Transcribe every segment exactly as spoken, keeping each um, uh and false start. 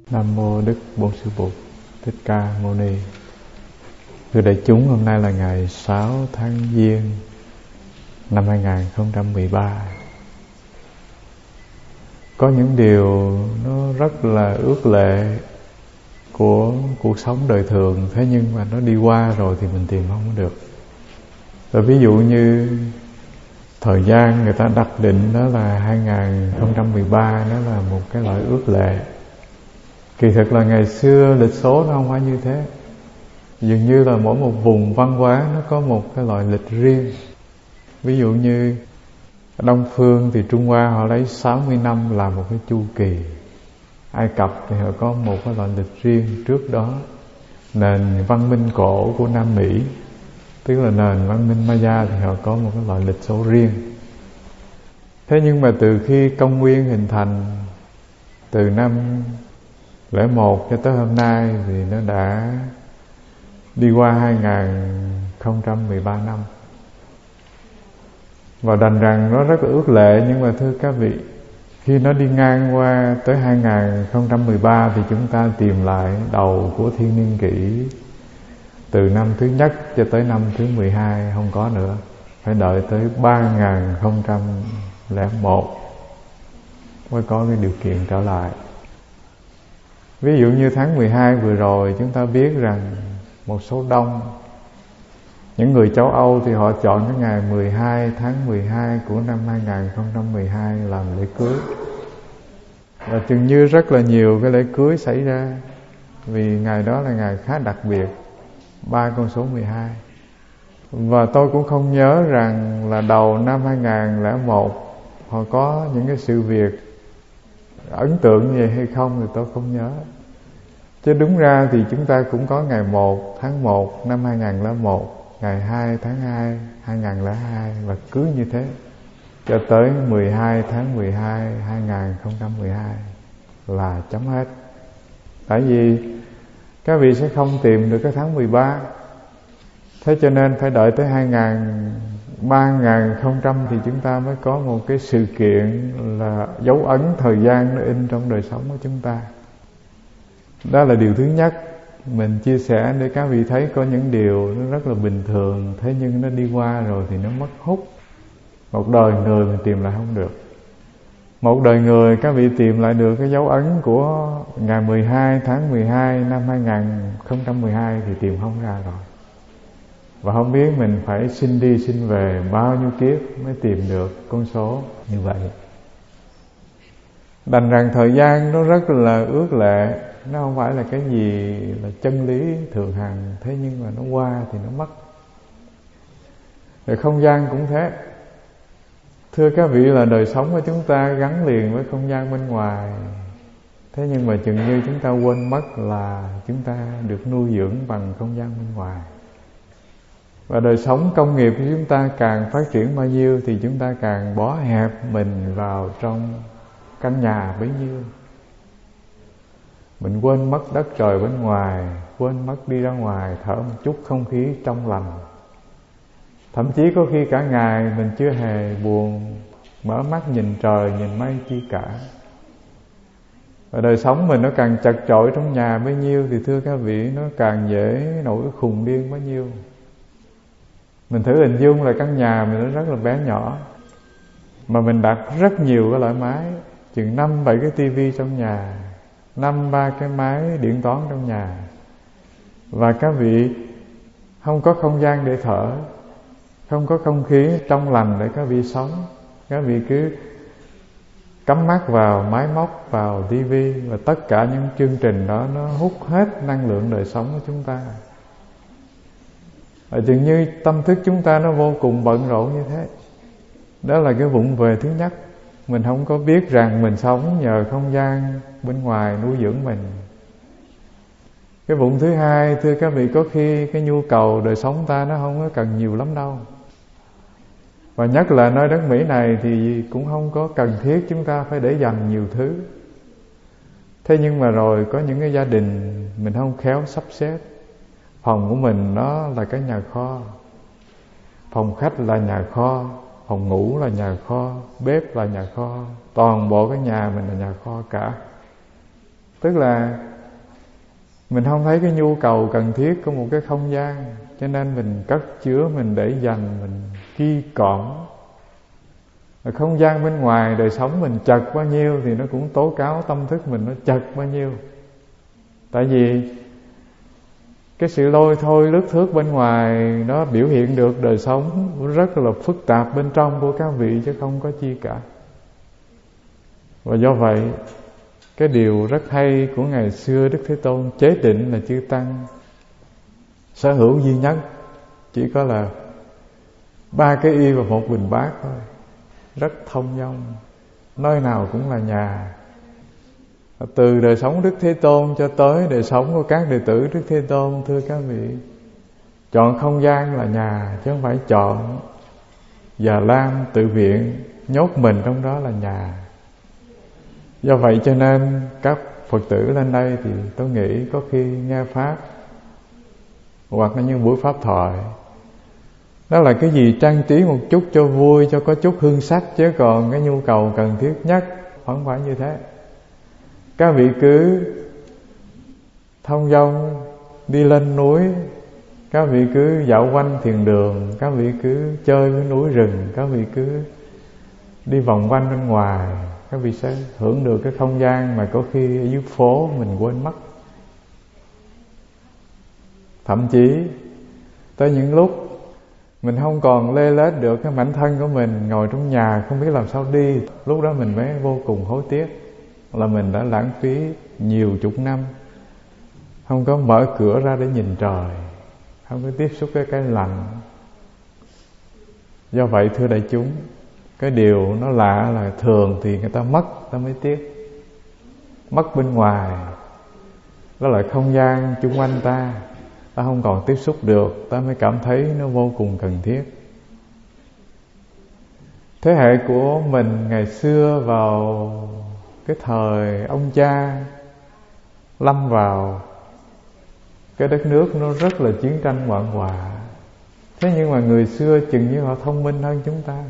Nam mô Đức Bổn Sư Bụt Thích Ca Mâu Ni. Thưa đại chúng, hôm nay là ngày sáu tháng Giêng năm hai không một ba. Có những điều nó rất là ước lệ của cuộc sống đời thường, thế nhưng mà nó đi qua rồi thì mình tìm không được. Và ví dụ như thời gian người ta đặt định đó là hai không một ba, đó là một cái loại ước lệ. Kỳ thực là ngày xưa lịch số nó không phải như thế. Dường như là mỗi một vùng văn hóa nó có một cái loại lịch riêng. Ví dụ như ở Đông Phương thì Trung Hoa họ lấy sáu mươi năm làm một cái chu kỳ. Ai Cập thì họ có một cái loại lịch riêng trước đó. Nền văn minh cổ của Nam Mỹ, tức là nền văn minh Maya, thì họ có một cái loại lịch số riêng. Thế nhưng mà từ khi công nguyên hình thành, từ năm lẻ một cho tới hôm nay thì nó đã đi qua hai không một ba năm. Và đành rằng nó rất là ước lệ, nhưng mà thưa các vị, khi nó đi ngang qua tới hai không một ba thì chúng ta tìm lại đầu của thiên niên kỷ, từ năm thứ nhất cho tới năm thứ mười hai không có nữa, phải đợi tới ba không không một mới có cái điều kiện trở lại. Ví dụ như tháng mười hai vừa rồi, chúng ta biết rằng một số đông, những người châu Âu thì họ chọn cái ngày mười hai tháng mười hai của năm hai không một hai làm lễ cưới. Và chừng như rất là nhiều cái lễ cưới xảy ra, vì ngày đó là ngày khá đặc biệt, ba con số mười hai. Và tôi cũng không nhớ rằng là đầu năm hai không không một họ có những cái sự việc ấn tượng như vậy hay không thì tôi không nhớ. Chứ đúng ra thì chúng ta cũng có ngày một tháng một năm hai không không một, ngày hai tháng hai hai không không hai, và cứ như thế cho tới mười hai tháng mười hai hai không một hai là chấm hết. Tại vì các vị sẽ không tìm được cái tháng mười ba, thế cho nên phải đợi tới hai ba không không thì chúng ta mới có một cái sự kiện là dấu ấn thời gian nó in trong đời sống của chúng ta. Đó là điều thứ nhất mình chia sẻ để các vị thấy có những điều nó rất là bình thường, thế nhưng nó đi qua rồi thì nó mất hút. Một đời người mình tìm lại không được. Một đời người các vị tìm lại được cái dấu ấn của ngày mười hai tháng mười hai năm hai không một hai thì tìm không ra rồi. Và không biết mình phải xin đi xin về bao nhiêu kiếp mới tìm được con số như vậy. Đành rằng thời gian nó rất là ước lệ, nó không phải là cái gì là chân lý thường hằng, thế nhưng mà nó qua thì nó mất. Rồi không gian cũng thế. Thưa các vị, là đời sống của chúng ta gắn liền với không gian bên ngoài, thế nhưng mà chừng như chúng ta quên mất là chúng ta được nuôi dưỡng bằng không gian bên ngoài. Và đời sống công nghiệp của chúng ta càng phát triển bao nhiêu thì chúng ta càng bó hẹp mình vào trong căn nhà bấy nhiêu. Mình quên mất đất trời bên ngoài, quên mất đi ra ngoài thở một chút không khí trong lành. Thậm chí có khi cả ngày mình chưa hề buồn mở mắt nhìn trời, nhìn mây chi cả. Và đời sống mình nó càng chật chội trong nhà bấy nhiêu thì thưa các vị, nó càng dễ nổi khùng điên bấy nhiêu. Mình thử hình dung là căn nhà mình nó rất là bé nhỏ, mà mình đặt rất nhiều cái loại máy, chừng năm bảy cái tivi trong nhà, năm ba cái máy điện toán trong nhà. Và các vị không có không gian để thở, không có không khí trong lành để các vị sống. Các vị cứ cắm mắt vào máy móc, vào tivi, và tất cả những chương trình đó nó hút hết năng lượng đời sống của chúng ta. Và dường như tâm thức chúng ta nó vô cùng bận rộn như thế. Đó là cái vụng về thứ nhất. Mình không có biết rằng mình sống nhờ không gian bên ngoài nuôi dưỡng mình. Cái vụng thứ hai, thưa các vị, có khi cái nhu cầu đời sống ta nó không có cần nhiều lắm đâu. Và nhất là nơi đất Mỹ này thì cũng không có cần thiết chúng ta phải để dành nhiều thứ. Thế nhưng mà rồi có những cái gia đình mình không khéo sắp xếp. Phòng của mình nó là cái nhà kho, phòng khách là nhà kho, phòng ngủ là nhà kho, bếp là nhà kho, toàn bộ cái nhà mình là nhà kho cả. Tức là mình không thấy cái nhu cầu cần thiết của một cái không gian, cho nên mình cất chứa, mình để dành, mình ghi cõm. Ở không gian bên ngoài đời sống mình chật bao nhiêu thì nó cũng tố cáo tâm thức mình nó chật bao nhiêu. Tại vì cái sự lôi thôi lướt thước bên ngoài nó biểu hiện được đời sống rất là phức tạp bên trong của các vị, chứ không có chi cả. Và do vậy cái điều rất hay của ngày xưa Đức Thế Tôn chế định là chư tăng sở hữu duy nhất chỉ có là ba cái y và một bình bát thôi, rất thông dong, nơi nào cũng là nhà. Từ đời sống Đức Thế Tôn cho tới đời sống của các đệ tử Đức Thế Tôn, thưa các vị, chọn không gian là nhà, chứ không phải chọn Già Lam tự viện nhốt mình trong đó là nhà. Do vậy cho nên các Phật tử lên đây thì tôi nghĩ có khi nghe Pháp hoặc là như buổi Pháp thoại, đó là cái gì trang trí một chút cho vui, cho có chút hương sắc, chứ còn cái nhu cầu cần thiết nhất không phải như thế. Các vị cứ thông dong đi lên núi, các vị cứ dạo quanh thiền đường, các vị cứ chơi với núi rừng, các vị cứ đi vòng quanh bên ngoài, các vị sẽ hưởng được cái không gian mà có khi ở dưới phố mình quên mất. Thậm chí tới những lúc mình không còn lê lết được cái mảnh thân của mình, ngồi trong nhà không biết làm sao đi, lúc đó mình mới vô cùng hối tiếc là mình đã lãng phí nhiều chục năm không có mở cửa ra để nhìn trời, không có tiếp xúc với cái lạnh. Do vậy thưa đại chúng, cái điều nó lạ là thường thì người ta mất, ta mới tiếc. Mất bên ngoài, đó là không gian chung quanh ta, ta không còn tiếp xúc được, ta mới cảm thấy nó vô cùng cần thiết. Thế hệ của mình ngày xưa vào cái thời ông cha lâm vào cái đất nước nó rất là chiến tranh hoạn họa. Thế nhưng mà người xưa chừng như họ thông minh hơn chúng ta.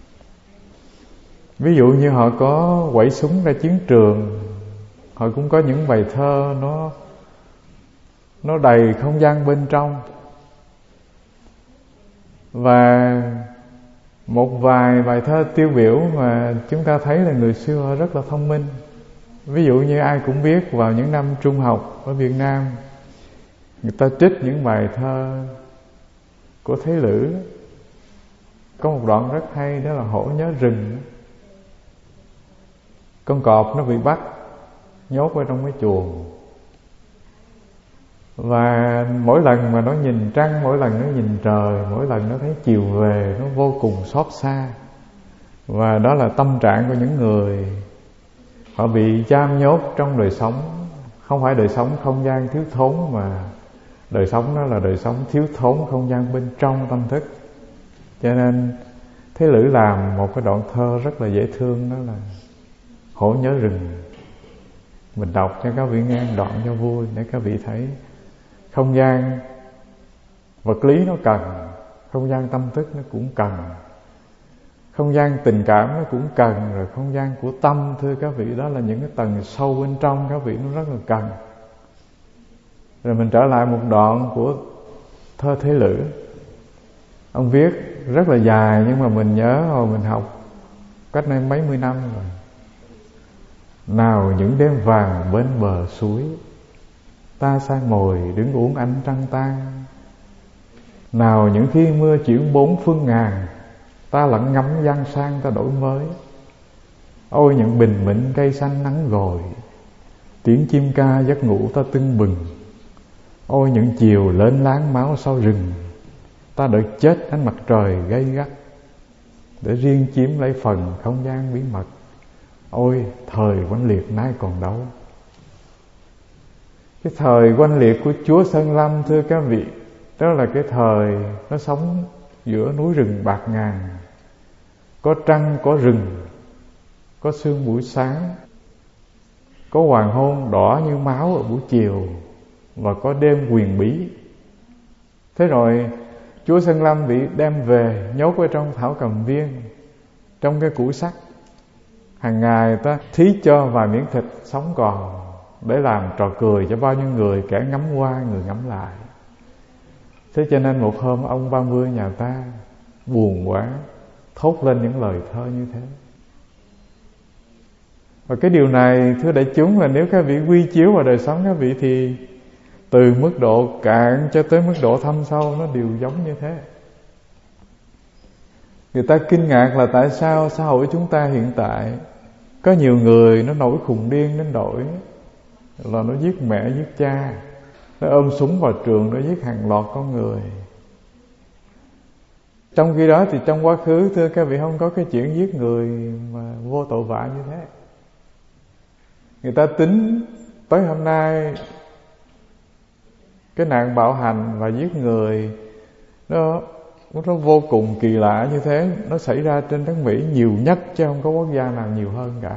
Ví dụ như họ có quẩy súng ra chiến trường, họ cũng có những bài thơ nó nó đầy không gian bên trong. Và một vài bài thơ tiêu biểu mà chúng ta thấy là người xưa họ rất là thông minh. Ví dụ như ai cũng biết vào những năm trung học ở Việt Nam, người ta trích những bài thơ của Thế Lữ. Có một đoạn rất hay, đó là Hổ nhớ rừng. Con cọp nó bị bắt nhốt ở trong cái chuồng, và mỗi lần mà nó nhìn trăng, mỗi lần nó nhìn trời, mỗi lần nó thấy chiều về, nó vô cùng xót xa. Và đó là tâm trạng của những người họ bị giam nhốt trong đời sống, không phải đời sống không gian thiếu thốn, mà đời sống đó là đời sống thiếu thốn không gian bên trong tâm thức. Cho nên Thế Lữ làm một cái đoạn thơ rất là dễ thương, đó là Hổ nhớ rừng. Mình đọc cho các vị nghe đoạn cho vui, để các vị thấy không gian vật lý nó cần, không gian tâm thức nó cũng cần, không gian tình cảm nó cũng cần, rồi không gian của tâm, thưa các vị, đó là những cái tầng sâu bên trong các vị, nó rất là cần. Rồi mình trở lại một đoạn của thơ Thế Lữ. Ông viết rất là dài, nhưng mà mình nhớ hồi mình học cách đây mấy mươi năm rồi. Nào những đêm vàng bên bờ suối, ta sai mồi đứng uống ánh trăng tan. Nào những khi mưa chuyển bốn phương ngàn, ta lặng ngắm giang sang ta đổi mới. Ôi những bình minh cây xanh nắng gồi, tiếng chim ca giấc ngủ ta tưng bừng. Ôi những chiều lên láng máu sau rừng, ta đợi chết ánh mặt trời gay gắt, để riêng chiếm lấy phần không gian bí mật. Ôi thời oanh liệt nay còn đâu. Cái thời oanh liệt của Chúa Sơn Lâm, thưa các vị, đó là cái thời nó sống giữa núi rừng bạt ngàn, có trăng, có rừng, có sương buổi sáng, có hoàng hôn đỏ như máu ở buổi chiều, và có đêm huyền bí. Thế rồi Chúa Sơn Lâm bị đem về nhốt ở trong thảo cầm viên, trong cái củi sắt. Hàng ngày ta thí cho vài miếng thịt sống còn, để làm trò cười cho bao nhiêu người, kẻ ngắm qua người ngắm lại. Thế cho nên một hôm ông Ba Mươi nhà ta buồn quá, thốt lên những lời thơ như thế. Và cái điều này thưa đại chúng là nếu các vị quy chiếu vào đời sống các vị thì từ mức độ cạn cho tới mức độ thâm sâu nó đều giống như thế. Người ta kinh ngạc là tại sao xã hội chúng ta hiện tại có nhiều người nó nổi khùng điên đến đổi là nó giết mẹ giết cha, nó ôm súng vào trường, nó giết hàng loạt con người. Trong khi đó thì trong quá khứ thưa các vị không có cái chuyện giết người mà vô tội vạ như thế. Người ta tính tới hôm nay cái nạn bạo hành và giết người nó nó vô cùng kỳ lạ như thế, nó xảy ra trên đất Mỹ nhiều nhất chứ không có quốc gia nào nhiều hơn cả.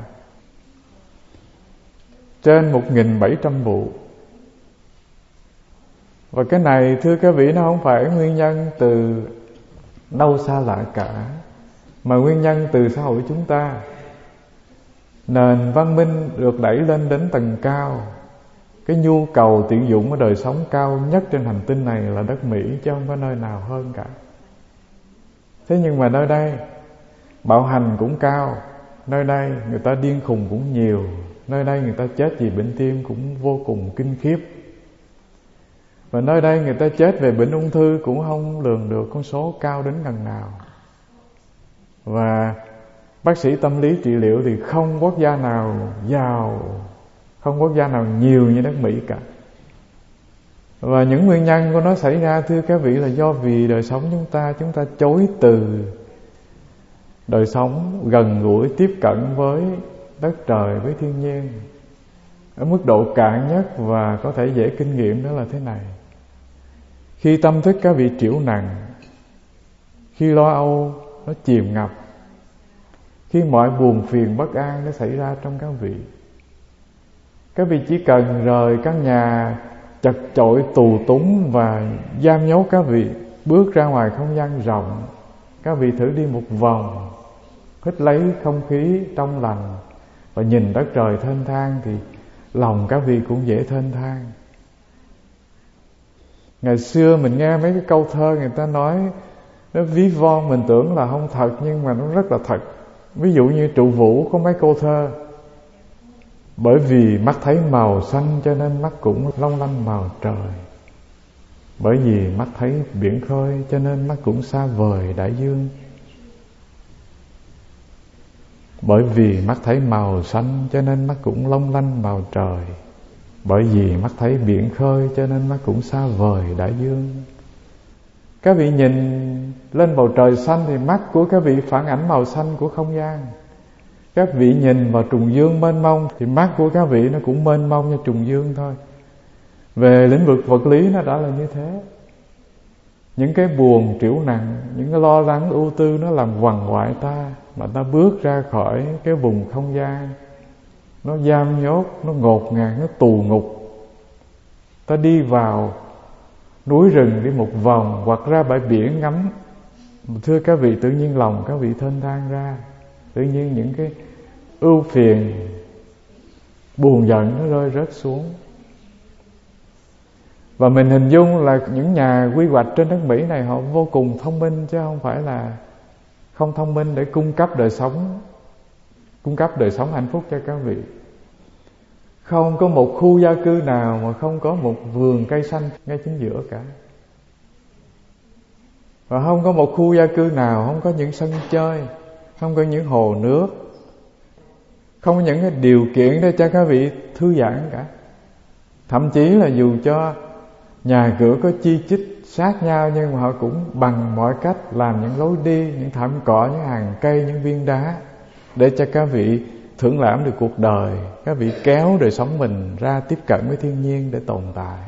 Trên một nghìn bảy trăm vụ. Và cái này thưa các vị nó không phải nguyên nhân từ đâu xa lạ cả, mà nguyên nhân từ xã hội chúng ta. Nền văn minh được đẩy lên đến tầng cao, cái nhu cầu tiện dụng ở đời sống cao nhất trên hành tinh này là đất Mỹ, chứ không có nơi nào hơn cả. Thế nhưng mà nơi đây bạo hành cũng cao, nơi đây người ta điên khùng cũng nhiều, nơi đây người ta chết vì bệnh tim cũng vô cùng kinh khiếp, và nơi đây người ta chết về bệnh ung thư cũng không lường được con số cao đến gần nào. Và bác sĩ tâm lý trị liệu thì không quốc gia nào giàu, không quốc gia nào nhiều như đất Mỹ cả. Và những nguyên nhân của nó xảy ra thưa các vị là do vì đời sống chúng ta Chúng ta chối từ đời sống gần gũi tiếp cận với đất trời, với thiên nhiên. Ở mức độ cạn nhất và có thể dễ kinh nghiệm đó là thế này: khi tâm thức các vị triểu nặng, khi lo âu nó chìm ngập, khi mọi buồn phiền bất an nó xảy ra trong các vị, các vị chỉ cần rời căn nhà chật chội tù túng và giam nhốt các vị, bước ra ngoài không gian rộng. Các vị thử đi một vòng, hít lấy không khí trong lành và nhìn đất trời thênh thang, thì lòng các vị cũng dễ thênh thang. Ngày xưa mình nghe mấy cái câu thơ người ta nói nó ví von, mình tưởng là không thật nhưng mà nó rất là thật. Ví dụ như Trụ Vũ có mấy câu thơ: bởi vì mắt thấy màu xanh cho nên mắt cũng long lanh màu trời, bởi vì mắt thấy biển khơi cho nên mắt cũng xa vời đại dương, bởi vì mắt thấy màu xanh cho nên mắt cũng long lanh màu trời, bởi vì mắt thấy biển khơi cho nên mắt cũng xa vời đại dương. Các vị nhìn lên bầu trời xanh thì mắt của các vị phản ảnh màu xanh của không gian. Các vị nhìn vào trùng dương mênh mông thì mắt của các vị nó cũng mênh mông như trùng dương thôi. Về lĩnh vực vật lý nó đã là như thế. Những cái buồn triểu nặng, những cái lo lắng ưu tư nó làm quằn quại ta, mà ta bước ra khỏi cái vùng không gian nó giam nhốt, nó ngột ngạt, nó tù ngục. Ta đi vào núi rừng đi một vòng hoặc ra bãi biển ngắm, thưa các vị, tự nhiên lòng các vị thênh thang ra. Tự nhiên những cái ưu phiền, buồn giận nó rơi rớt xuống. Và mình hình dung là những nhà quy hoạch trên đất Mỹ này họ vô cùng thông minh, chứ không phải là không thông minh để cung cấp đời sống, cung cấp đời sống hạnh phúc cho các vị. Không có một khu gia cư nào mà không có một vườn cây xanh ngay chính giữa cả. Và không có một khu gia cư nào không có những sân chơi, không có những hồ nước, không có những cái điều kiện để cho các vị thư giãn cả. Thậm chí là dù cho nhà cửa có chi chít sát nhau, nhưng mà họ cũng bằng mọi cách làm những lối đi, những thảm cỏ, những hàng cây, những viên đá, để cho các vị thưởng lãm được cuộc đời. Các vị kéo đời sống mình ra tiếp cận với thiên nhiên để tồn tại.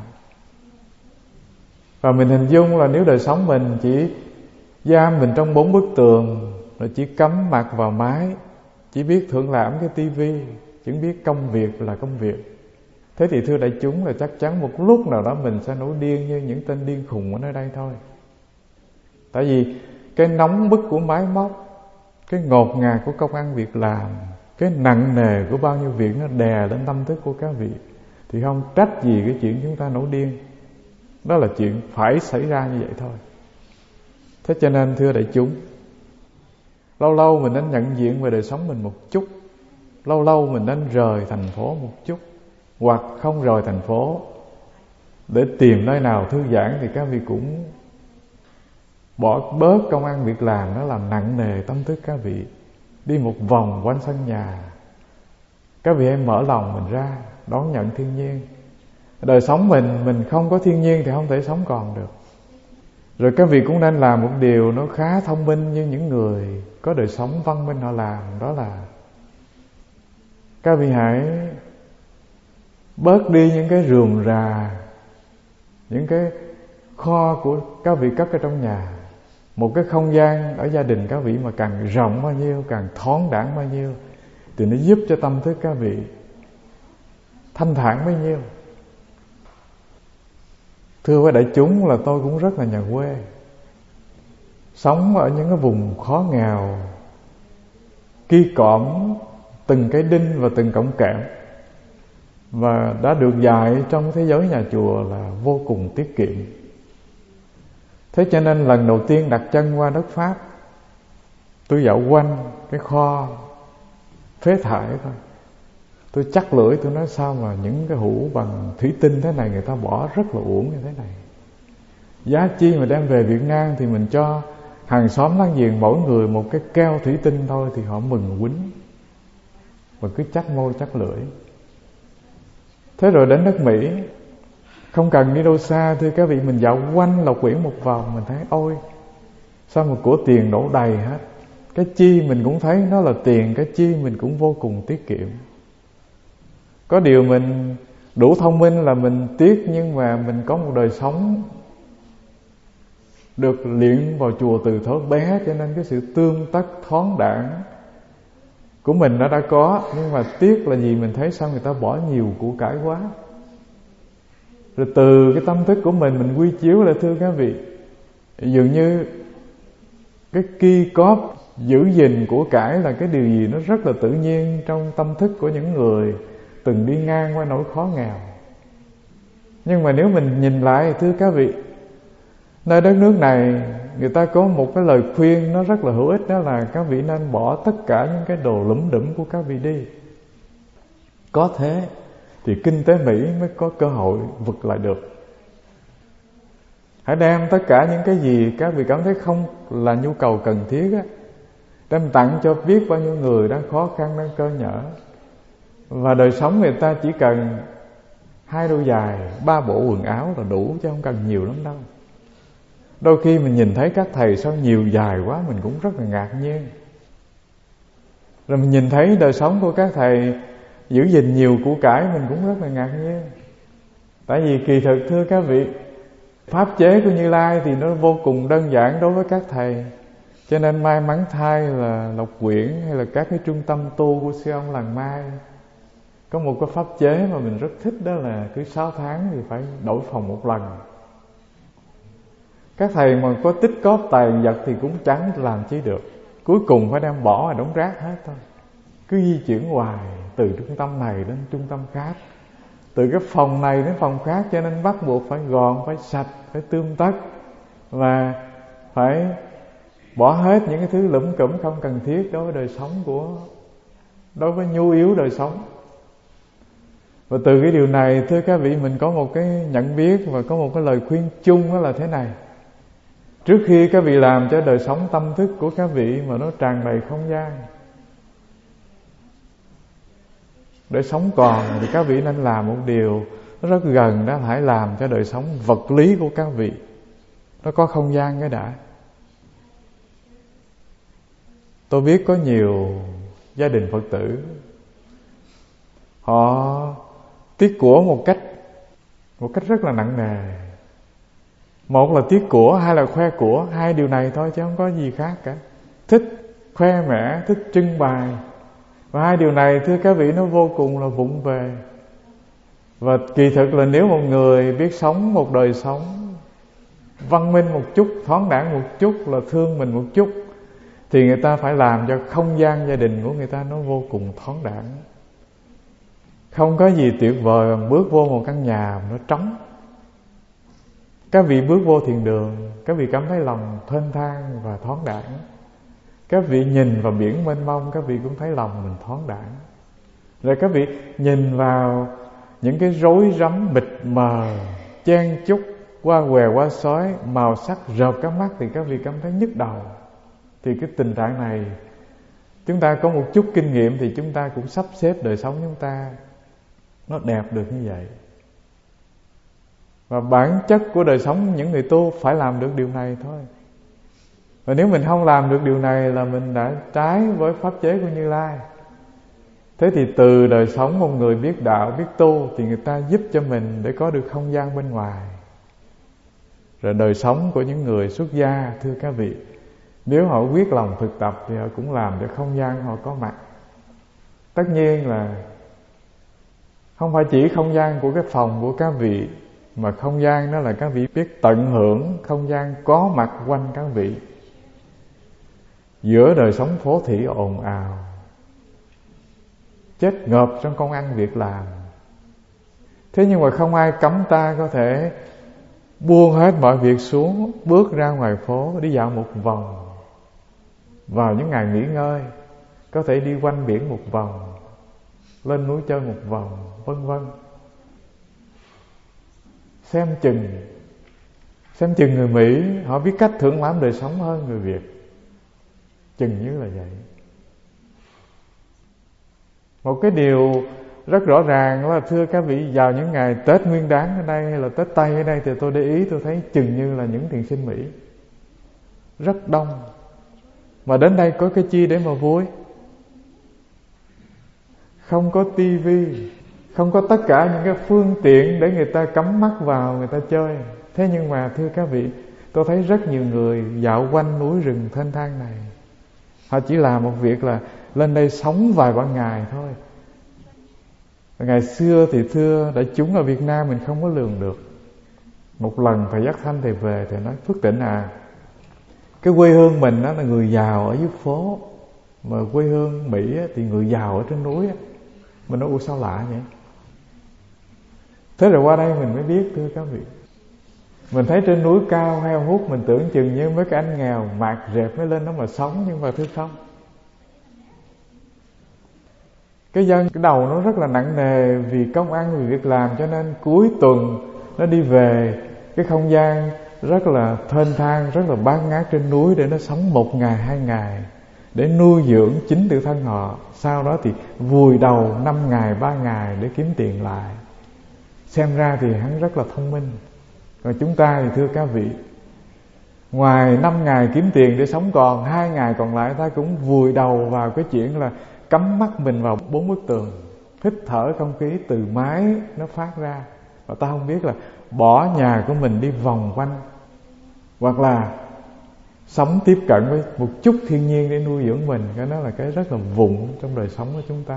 Và mình hình dung là nếu đời sống mình chỉ giam mình trong bốn bức tường, rồi chỉ cắm mặt vào máy, chỉ biết thưởng lãm cái tivi, chỉ biết công việc là công việc, thế thì thưa đại chúng là chắc chắn một lúc nào đó mình sẽ nổi điên như những tên điên khùng ở nơi đây thôi. Tại vì cái nóng bức của máy móc, cái ngột ngạt của công ăn việc làm, cái nặng nề của bao nhiêu việc nó đè lên tâm thức của các vị. thì không trách gì cái chuyện chúng ta nổi điên. Đó là chuyện phải xảy ra như vậy thôi. Thế cho nên thưa đại chúng, lâu lâu mình nên nhận diện về đời sống mình một chút. Lâu lâu mình nên rời thành phố một chút, hoặc không rời thành phố, để tìm nơi nào thư giãn thì các vị cũng bỏ bớt công ăn việc làm, nó làm nặng nề tâm thức các vị. Đi một vòng quanh sân nhà, các vị hãy mở lòng mình ra, đón nhận thiên nhiên. Đời sống mình, mình không có thiên nhiên thì không thể sống còn được. Rồi các vị cũng nên làm một điều nó khá thông minh như những người có đời sống văn minh họ làm. Đó là các vị hãy bớt đi những cái rườm rà, những cái kho của các vị cất ở trong nhà. Một cái không gian ở gia đình các vị mà càng rộng bao nhiêu, càng thoáng đãng bao nhiêu, thì nó giúp cho tâm thức các vị thanh thản bấy nhiêu. Thưa với đại chúng là tôi cũng rất là nhà quê, sống ở những cái vùng khó nghèo, ki cõm từng cái đinh và từng cọng kẽm, và đã được dạy trong thế giới nhà chùa là vô cùng tiết kiệm. Thế cho nên lần đầu tiên đặt chân qua đất Pháp, tôi dạo quanh cái kho phế thải thôi, tôi chắc lưỡi, tôi nói sao mà những cái hũ bằng thủy tinh thế này người ta bỏ rất là uổng như thế này. Giá chi mà đem về Việt Nam thì mình cho hàng xóm láng giềng mỗi người một cái keo thủy tinh thôi thì họ mừng quýnh, và cứ chắc môi chắc lưỡi. Thế rồi đến nước Mỹ, không cần đi đâu xa, thưa các vị, mình dạo quanh Lộc Quyển một vòng, mình thấy ôi sao mà của tiền đổ đầy hết. Cái chi mình cũng thấy nó là tiền, cái chi mình cũng vô cùng tiết kiệm. Có điều mình đủ thông minh là mình tiếc, nhưng mà mình có một đời sống được luyện vào chùa từ thuở bé, cho nên cái sự tương tác thoáng đãng của mình nó đã có. Nhưng mà tiếc là gì? Mình thấy sao người ta bỏ nhiều của cải quá. Rồi từ cái tâm thức của mình, mình quy chiếu lại, thưa các vị, dường như cái ki cóp giữ gìn của cải là cái điều gì nó rất là tự nhiên trong tâm thức của những người từng đi ngang qua nỗi khó nghèo. Nhưng mà nếu mình nhìn lại, thưa các vị, nơi đất nước này người ta có một cái lời khuyên nó rất là hữu ích, đó là các vị nên bỏ tất cả những cái đồ lủm đủm của các vị đi. Có thế thì kinh tế Mỹ mới có cơ hội vực lại được. Hãy đem tất cả những cái gì các vị cảm thấy không là nhu cầu cần thiết á, đem tặng cho biết bao nhiêu người đang khó khăn, đang cơ nhở. Và đời sống người ta chỉ cần hai đôi giày, ba bộ quần áo là đủ, chứ không cần nhiều lắm đâu. Đôi khi mình nhìn thấy các thầy sao nhiều dài quá, mình cũng rất là ngạc nhiên. Rồi mình nhìn thấy đời sống của các thầy giữ gìn nhiều của cải, mình cũng rất là ngạc nhiên. Tại vì kỳ thực, thưa các vị, pháp chế của Như Lai thì nó vô cùng đơn giản đối với các thầy. Cho nên may mắn thay là Lộc Quyển hay là các cái trung tâm tu của sư ông Làng Mai có một cái pháp chế mà mình rất thích, đó là cứ sáu tháng thì phải đổi phòng một lần. Các thầy mà có tích cóp tài vật thì cũng chẳng làm chi được, cuối cùng phải đem bỏ vào đống rác hết thôi. Cứ di chuyển hoài từ trung tâm này đến trung tâm khác, từ cái phòng này đến phòng khác, cho nên bắt buộc phải gọn, phải sạch, phải tươm tất, và phải bỏ hết những cái thứ lủm củm không cần thiết đối với đời sống của, đối với nhu yếu đời sống. Và từ cái điều này, thưa các vị, mình có một cái nhận biết và có một cái lời khuyên chung, đó là thế này. Trước khi các vị làm cho đời sống tâm thức của các vị mà nó tràn đầy không gian, để sống còn, thì các vị nên làm một điều nó rất gần, đó là hãy làm cho đời sống vật lý của các vị nó có không gian cái đã. Tôi biết có nhiều gia đình Phật tử họ tiếc của một cách một cách rất là nặng nề. Một là tiếc của, hai là khoe của. Hai điều này thôi chứ không có gì khác cả. Thích khoe mẽ, thích trưng bày. Và hai điều này, thưa các vị, nó vô cùng là vụng về. Và kỳ thực là nếu một người biết sống một đời sống văn minh một chút, thoáng đãng một chút, là thương mình một chút, thì người ta phải làm cho không gian gia đình của người ta nó vô cùng thoáng đãng. Không có gì tuyệt vời bằng bước vô một căn nhà nó trống. Các vị bước vô thiền đường, các vị cảm thấy lòng thênh thang và thoáng đãng. Các vị nhìn vào biển mênh mông, các vị cũng thấy lòng mình thoáng đãng. Rồi các vị nhìn vào những cái rối rắm mịt mờ, chen chúc, qua què qua sói, màu sắc rợp cả mắt, thì các vị cảm thấy nhức đầu. Thì cái tình trạng này, chúng ta có một chút kinh nghiệm thì chúng ta cũng sắp xếp đời sống chúng ta nó đẹp được như vậy. Và bản chất của đời sống những người tu phải làm được điều này thôi. Và nếu mình không làm được điều này là mình đã trái với pháp chế của Như Lai. Thế thì từ đời sống một người biết đạo, biết tu, thì người ta giúp cho mình để có được không gian bên ngoài. Rồi đời sống của những người xuất gia, thưa các vị, nếu họ quyết lòng thực tập thì họ cũng làm cho không gian họ có mặt. Tất nhiên là không phải chỉ không gian của cái phòng của các vị, mà không gian đó là các vị biết tận hưởng không gian có mặt quanh các vị. Giữa đời sống phố thị ồn ào, chết ngợp trong công ăn việc làm, thế nhưng mà không ai cấm ta có thể buông hết mọi việc xuống, bước ra ngoài phố đi dạo một vòng. Vào những ngày nghỉ ngơi có thể đi quanh biển một vòng, lên núi chơi một vòng, vân vân. Xem chừng Xem chừng người Mỹ họ biết cách thưởng lãm đời sống hơn người Việt. Chừng như là vậy. Một cái điều rất rõ ràng là, thưa các vị, vào những ngày Tết Nguyên Đán ở đây hay là Tết Tây ở đây, thì tôi để ý tôi thấy chừng như là những thiền sinh Mỹ rất đông. Mà đến đây có cái chi để mà vui? Không có tivi, không có tất cả những cái phương tiện để người ta cắm mắt vào, người ta chơi. Thế nhưng mà thưa các vị, tôi thấy rất nhiều người dạo quanh núi rừng thênh thang này. Họ chỉ làm một việc là lên đây sống vài ba ngày thôi. Ngày xưa thì thưa đại chúng ở Việt Nam mình không có lường được. Một lần thầy dắt Thanh thầy về, thầy nói: Phước Tịnh à, cái quê hương mình đó là người giàu ở dưới phố, mà quê hương Mỹ thì người giàu ở trên núi. Mình nói ủa sao lạ vậy? Thế rồi qua đây mình mới biết, thưa các vị, mình thấy trên núi cao heo hút, mình tưởng chừng như mấy cái anh nghèo mạt rẹp mới lên đó mà sống, nhưng mà thưa không. Cái dân cái đầu nó rất là nặng nề vì công ăn, vì việc làm, cho nên cuối tuần nó đi về cái không gian rất là thênh thang, rất là bát ngát trên núi để nó sống một ngày, hai ngày để nuôi dưỡng chính tự thân họ. Sau đó thì vùi đầu năm ngày, ba ngày để kiếm tiền lại. Xem ra thì hắn rất là thông minh. Còn chúng ta thì thưa các vị, ngoài năm ngày kiếm tiền để sống, còn hai ngày còn lại ta cũng vùi đầu vào cái chuyện là cắm mắt mình vào bốn bức tường, hít thở không khí từ máy nó phát ra, và ta không biết là bỏ nhà của mình đi vòng quanh, hoặc là sống tiếp cận với một chút thiên nhiên để nuôi dưỡng mình. Cái đó là cái rất là vụng trong đời sống của chúng ta.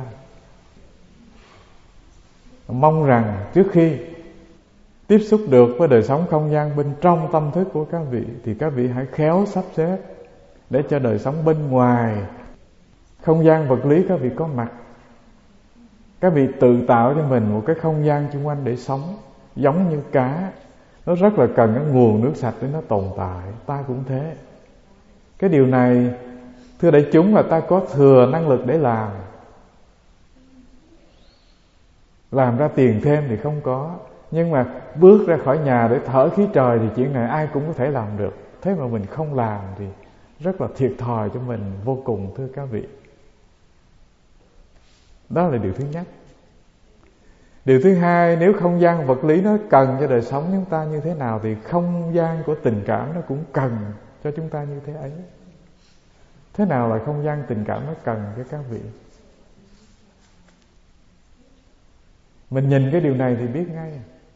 Mong rằng trước khi tiếp xúc được với đời sống không gian bên trong tâm thức của các vị, thì các vị hãy khéo sắp xếp để cho đời sống bên ngoài không gian vật lý các vị có mặt. Các vị tự tạo cho mình một cái không gian xung quanh để sống. Giống như cá, nó rất là cần cái nguồn nước sạch để nó tồn tại. Ta cũng thế. Cái điều này, thưa đại chúng, là ta có thừa năng lực để làm. Làm ra tiền thêm thì không có, nhưng mà bước ra khỏi nhà để thở khí trời thì chuyện này ai cũng có thể làm được. Thế mà mình không làm thì rất là thiệt thòi cho mình vô cùng, thưa các vị. Đó là điều thứ nhất. Điều thứ hai, nếu không gian vật lý nó cần cho đời sống chúng ta như thế nào, thì không gian của tình cảm nó cũng cần cho chúng ta như thế ấy. Thế nào là không gian tình cảm nó cần cho các vị? Mình nhìn cái điều này thì biết ngay.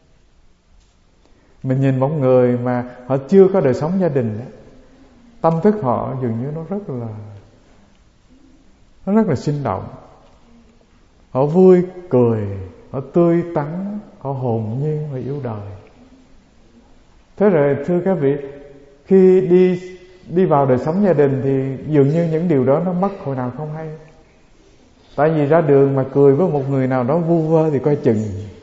Mình nhìn một người mà họ chưa có đời sống gia đình, tâm thức họ dường như nó rất là Nó rất là sinh động. Họ vui, cười, họ tươi tắn, họ hồn nhiên và yêu đời. Thế rồi thưa các vị, khi đi đi vào đời sống gia đình thì dường như những điều đó nó mất hồi nào không hay. Tại vì ra đường mà cười với một người nào đó vu vơ thì coi chừng.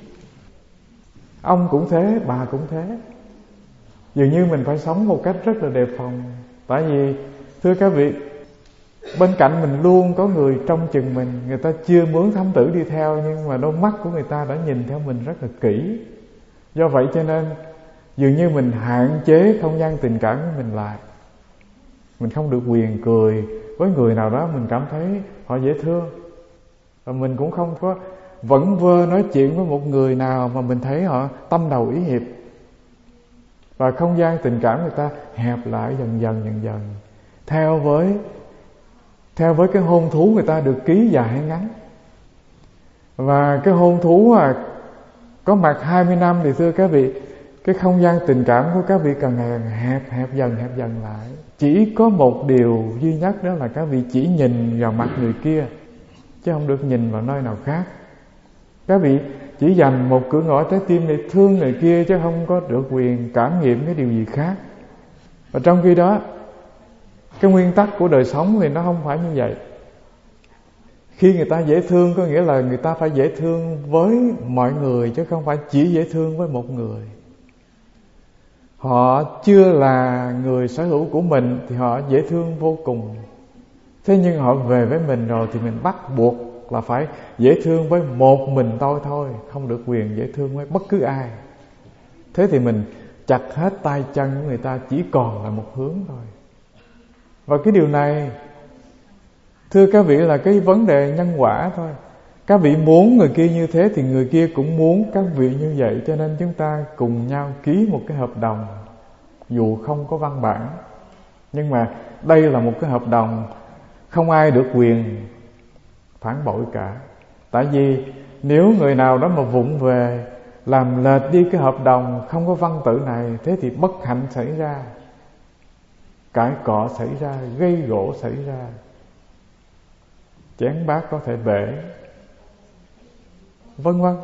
Ông cũng thế, bà cũng thế. Dường như mình phải sống một cách rất là đề phòng. Tại vì thưa các vị, bên cạnh mình luôn có người trông chừng mình. Người ta chưa muốn thám tử đi theo, nhưng mà đôi mắt của người ta đã nhìn theo mình rất là kỹ. Do vậy cho nên dường như mình hạn chế không gian tình cảm của mình lại. Mình không được quyền cười với người nào đó mình cảm thấy họ dễ thương. Và mình cũng không có vẫn vơ nói chuyện với một người nào mà mình thấy họ tâm đầu ý hiệp. Và không gian tình cảm người ta hẹp lại dần dần dần dần theo với theo với cái hôn thú người ta được ký dài hay ngắn. Và cái hôn thú à, có mặt hai mươi năm thì thưa các vị, cái không gian tình cảm của các vị càng ngày càng hẹp hẹp dần hẹp dần lại. Chỉ có một điều duy nhất, đó là các vị chỉ nhìn vào mặt người kia, chứ không được nhìn vào nơi nào khác. Các vị chỉ dành một cửa ngõ trái tim để thương người kia, chứ không có được quyền cảm nghiệm cái điều gì khác. Và trong khi đó, cái nguyên tắc của đời sống thì nó không phải như vậy. Khi người ta dễ thương có nghĩa là người ta phải dễ thương với mọi người, chứ không phải chỉ dễ thương với một người. Họ chưa là người sở hữu của mình thì họ dễ thương vô cùng. Thế nhưng họ về với mình rồi thì mình bắt buộc là phải dễ thương với một mình tôi thôi, không được quyền dễ thương với bất cứ ai. Thế thì mình chặt hết tay chân của người ta, chỉ còn là một hướng thôi. Và cái điều này, thưa các vị, là cái vấn đề nhân quả thôi. Các vị muốn người kia như thế thì người kia cũng muốn các vị như vậy. Cho nên chúng ta cùng nhau ký một cái hợp đồng, dù không có văn bản. Nhưng mà đây là một cái hợp đồng không ai được quyền phản bội cả. Tại vì nếu người nào đó mà vụng về làm lệch đi cái hợp đồng không có văn tự này, thế thì bất hạnh xảy ra, cãi cọ xảy ra, gây gỗ xảy ra, chén bát có thể bể, vân vân.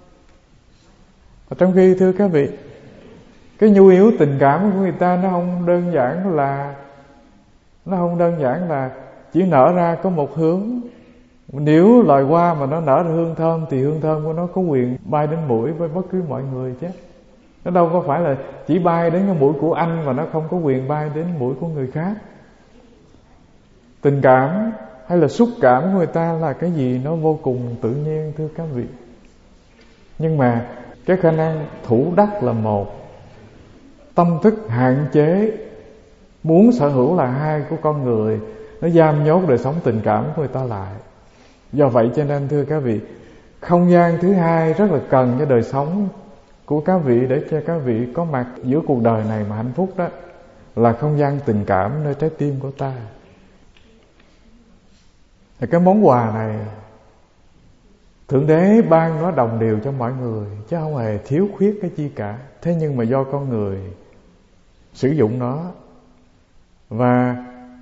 Và trong khi thưa các vị, cái nhu yếu tình cảm của người ta nó không đơn giản là nó không đơn giản là chỉ nở ra có một hướng. Nếu loài hoa mà nó nở ra hương thơm thì hương thơm của nó có quyền bay đến mũi với bất cứ mọi người chứ. Nó đâu có phải là chỉ bay đến cái mũi của anh và nó không có quyền bay đến mũi của người khác. Tình cảm hay là xúc cảm của người ta là cái gì nó vô cùng tự nhiên thưa các vị. Nhưng mà cái khả năng thủ đắc là một, tâm thức hạn chế, muốn sở hữu là hai của con người, nó giam nhốt đời sống tình cảm của người ta lại. Do vậy cho nên thưa các vị, không gian thứ hai rất là cần cho đời sống của các vị, để cho các vị có mặt giữa cuộc đời này mà hạnh phúc, đó là không gian tình cảm nơi trái tim của ta. Thì cái món quà này Thượng Đế ban nó đồng đều cho mọi người, chứ không hề thiếu khuyết cái chi cả. Thế nhưng mà do con người sử dụng nó và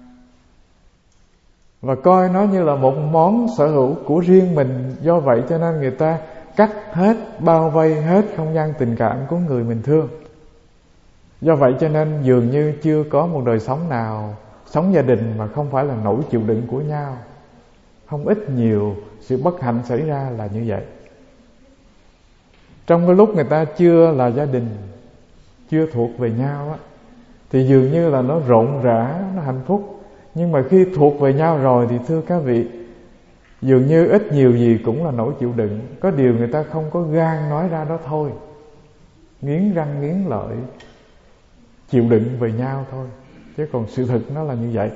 và coi nó như là một món sở hữu của riêng mình. Do vậy cho nên người ta cắt hết, bao vây hết không gian tình cảm của người mình thương. Do vậy cho nên dường như chưa có một đời sống nào sống gia đình mà không phải là nỗi chịu đựng của nhau. Không ít nhiều sự bất hạnh xảy ra là như vậy. Trong cái lúc người ta chưa là gia đình, chưa thuộc về nhau á, thì dường như là nó rộn rã, nó hạnh phúc. Nhưng mà khi thuộc về nhau rồi thì thưa các vị, dường như ít nhiều gì cũng là nỗi chịu đựng. Có điều người ta không có gan nói ra đó thôi, nghiến răng nghiến lợi chịu đựng về nhau thôi. Chứ còn sự thực nó là như vậy.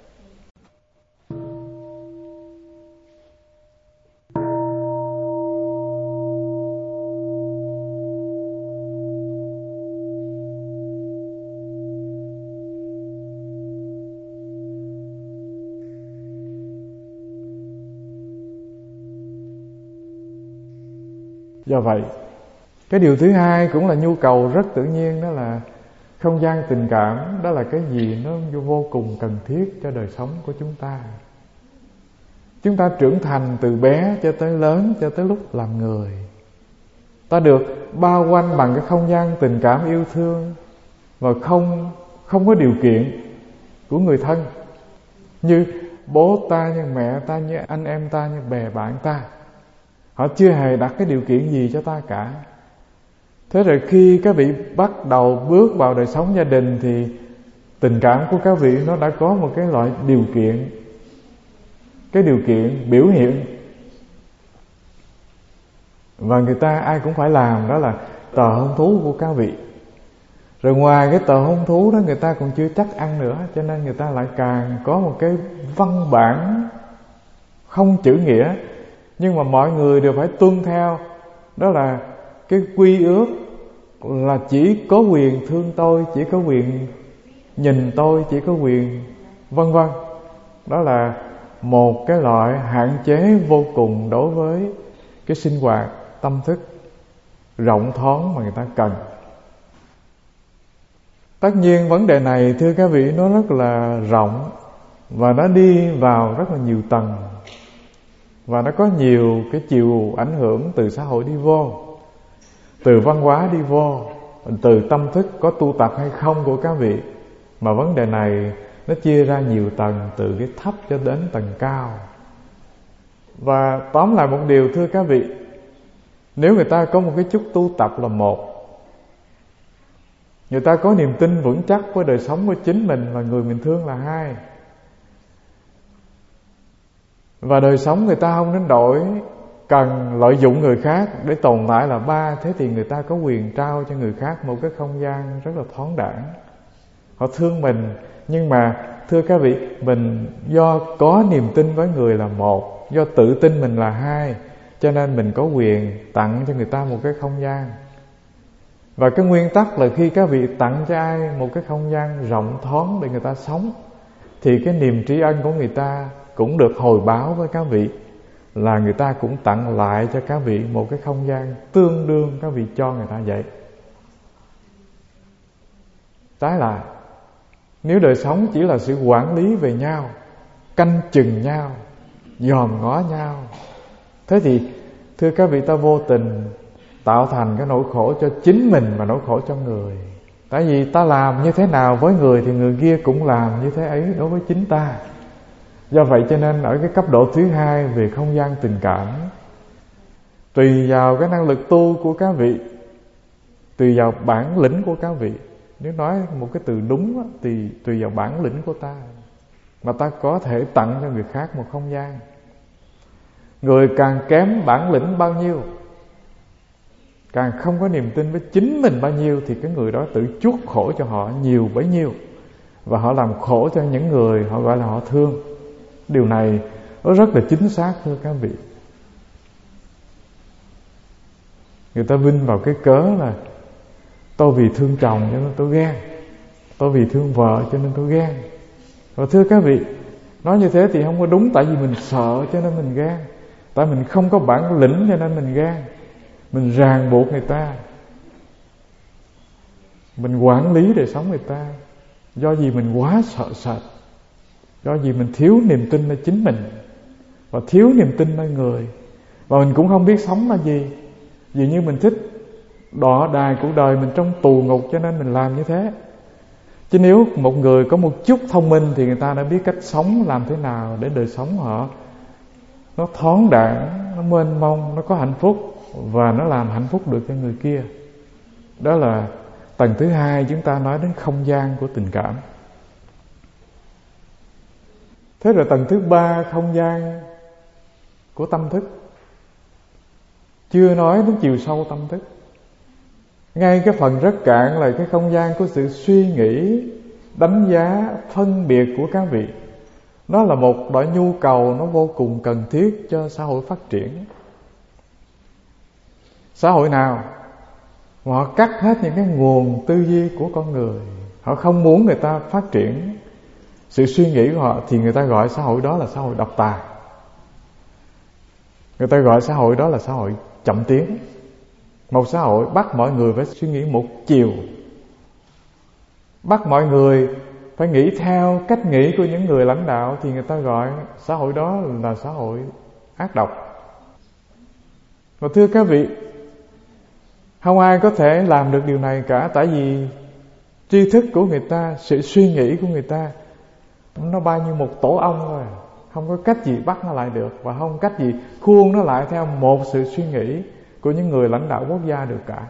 Do vậy, cái điều thứ hai cũng là nhu cầu rất tự nhiên, đó là không gian tình cảm. Đó là cái gì nó vô cùng cần thiết cho đời sống của chúng ta. Chúng ta trưởng thành từ bé cho tới lớn, cho tới lúc làm người, ta được bao quanh bằng cái không gian tình cảm yêu thương và không không có điều kiện của người thân. Như bố ta, như mẹ ta, như anh em ta, như bè bạn ta. Họ chưa hề đặt cái điều kiện gì cho ta cả. Thế rồi khi các vị bắt đầu bước vào đời sống gia đình thì tình cảm của các vị nó đã có một cái loại điều kiện, cái điều kiện biểu hiện, và người ta ai cũng phải làm, đó là tờ hôn thú của các vị. Rồi ngoài cái tờ hôn thú đó, người ta còn chưa chắc ăn nữa, cho nên người ta lại càng có một cái văn bản không chữ nghĩa, nhưng mà mọi người đều phải tuân theo. Đó là cái quy ước là chỉ có quyền thương tôi, chỉ có quyền nhìn tôi, chỉ có quyền vân vân. Đó là một cái loại hạn chế vô cùng đối với cái sinh hoạt tâm thức rộng thoáng mà người ta cần. Tất nhiên vấn đề này thưa các vị nó rất là rộng, và nó đi vào rất là nhiều tầng, và nó có nhiều cái chiều ảnh hưởng từ xã hội đi vô, từ văn hóa đi vô, từ tâm thức có tu tập hay không của các vị. Mà vấn đề này nó chia ra nhiều tầng, từ cái thấp cho đến tầng cao. Và tóm lại một điều thưa các vị, nếu người ta có một cái chút tu tập là một, người ta có niềm tin vững chắc với đời sống của chính mình và người mình thương là hai, và đời sống người ta không đến đổi cần lợi dụng người khác để tồn tại là ba, thế thì người ta có quyền trao cho người khác một cái không gian rất là thoáng đãng. Họ thương mình, nhưng mà thưa các vị, mình do có niềm tin với người là một, do tự tin mình là hai, cho nên mình có quyền tặng cho người ta một cái không gian. Và cái nguyên tắc là khi các vị tặng cho ai một cái không gian rộng thoáng để người ta sống, thì cái niềm tri ân của người ta cũng được hồi báo với các vị, là người ta cũng tặng lại cho các vị một cái không gian tương đương các vị cho người ta vậy. Trái lại, nếu đời sống chỉ là sự quản lý về nhau, canh chừng nhau, dòm ngó nhau, thế thì thưa các vị, ta vô tình tạo thành cái nỗi khổ cho chính mình và nỗi khổ cho người. Tại vì ta làm như thế nào với người thì người kia cũng làm như thế ấy đối với chính ta. Do vậy cho nên ở cái cấp độ thứ hai về không gian tình cảm, tùy vào cái năng lực tu của các vị, tùy vào bản lĩnh của các vị, nếu nói một cái từ đúng đó, thì tùy vào bản lĩnh của ta mà ta có thể tặng cho người khác một không gian. Người càng kém bản lĩnh bao nhiêu, càng không có niềm tin với chính mình bao nhiêu, thì cái người đó tự chuốc khổ cho họ nhiều bấy nhiêu, và họ làm khổ cho những người họ gọi là họ thương. Điều này nó rất là chính xác thưa các vị. Người ta vin vào cái cớ là tôi vì thương chồng cho nên tôi ghen, tôi vì thương vợ cho nên tôi ghen. Và thưa các vị, nói như thế thì không có đúng. Tại vì mình sợ cho nên mình ghen, tại mình không có bản lĩnh cho nên mình ghen, mình ràng buộc người ta, mình quản lý đời sống người ta. Do gì mình quá sợ sệt, do gì mình thiếu niềm tin ở chính mình và thiếu niềm tin ở người, và mình cũng không biết sống là gì. Vì như mình thích đọa đài cuộc đời mình trong tù ngục cho nên mình làm như thế. Chứ nếu một người có một chút thông minh thì người ta đã biết cách sống làm thế nào để đời sống họ nó thoáng đãng, nó mênh mông, nó có hạnh phúc, và nó làm hạnh phúc được cho người kia. Đó là tầng thứ hai, chúng ta nói đến không gian của tình cảm. Thế rồi tầng thứ ba, không gian của tâm thức. Chưa nói đến chiều sâu tâm thức. Ngay cái phần rất cạn là cái không gian của sự suy nghĩ, đánh giá, phân biệt của các vị. Nó là một loại nhu cầu nó vô cùng cần thiết cho xã hội phát triển. Xã hội nào mà họ cắt hết những cái nguồn tư duy của con người, họ không muốn người ta phát triển sự suy nghĩ của họ, thì người ta gọi xã hội đó là xã hội độc tài. Người ta gọi xã hội đó là xã hội chậm tiến. Một xã hội bắt mọi người phải suy nghĩ một chiều, bắt mọi người phải nghĩ theo cách nghĩ của những người lãnh đạo, thì người ta gọi xã hội đó là xã hội ác độc. Và thưa các vị, không ai có thể làm được điều này cả. Tại vì tri thức của người ta, sự suy nghĩ của người ta nó bao nhiêu một tổ ong thôi, không có cách gì bắt nó lại được, và không cách gì khuôn nó lại theo một sự suy nghĩ của những người lãnh đạo quốc gia được cả.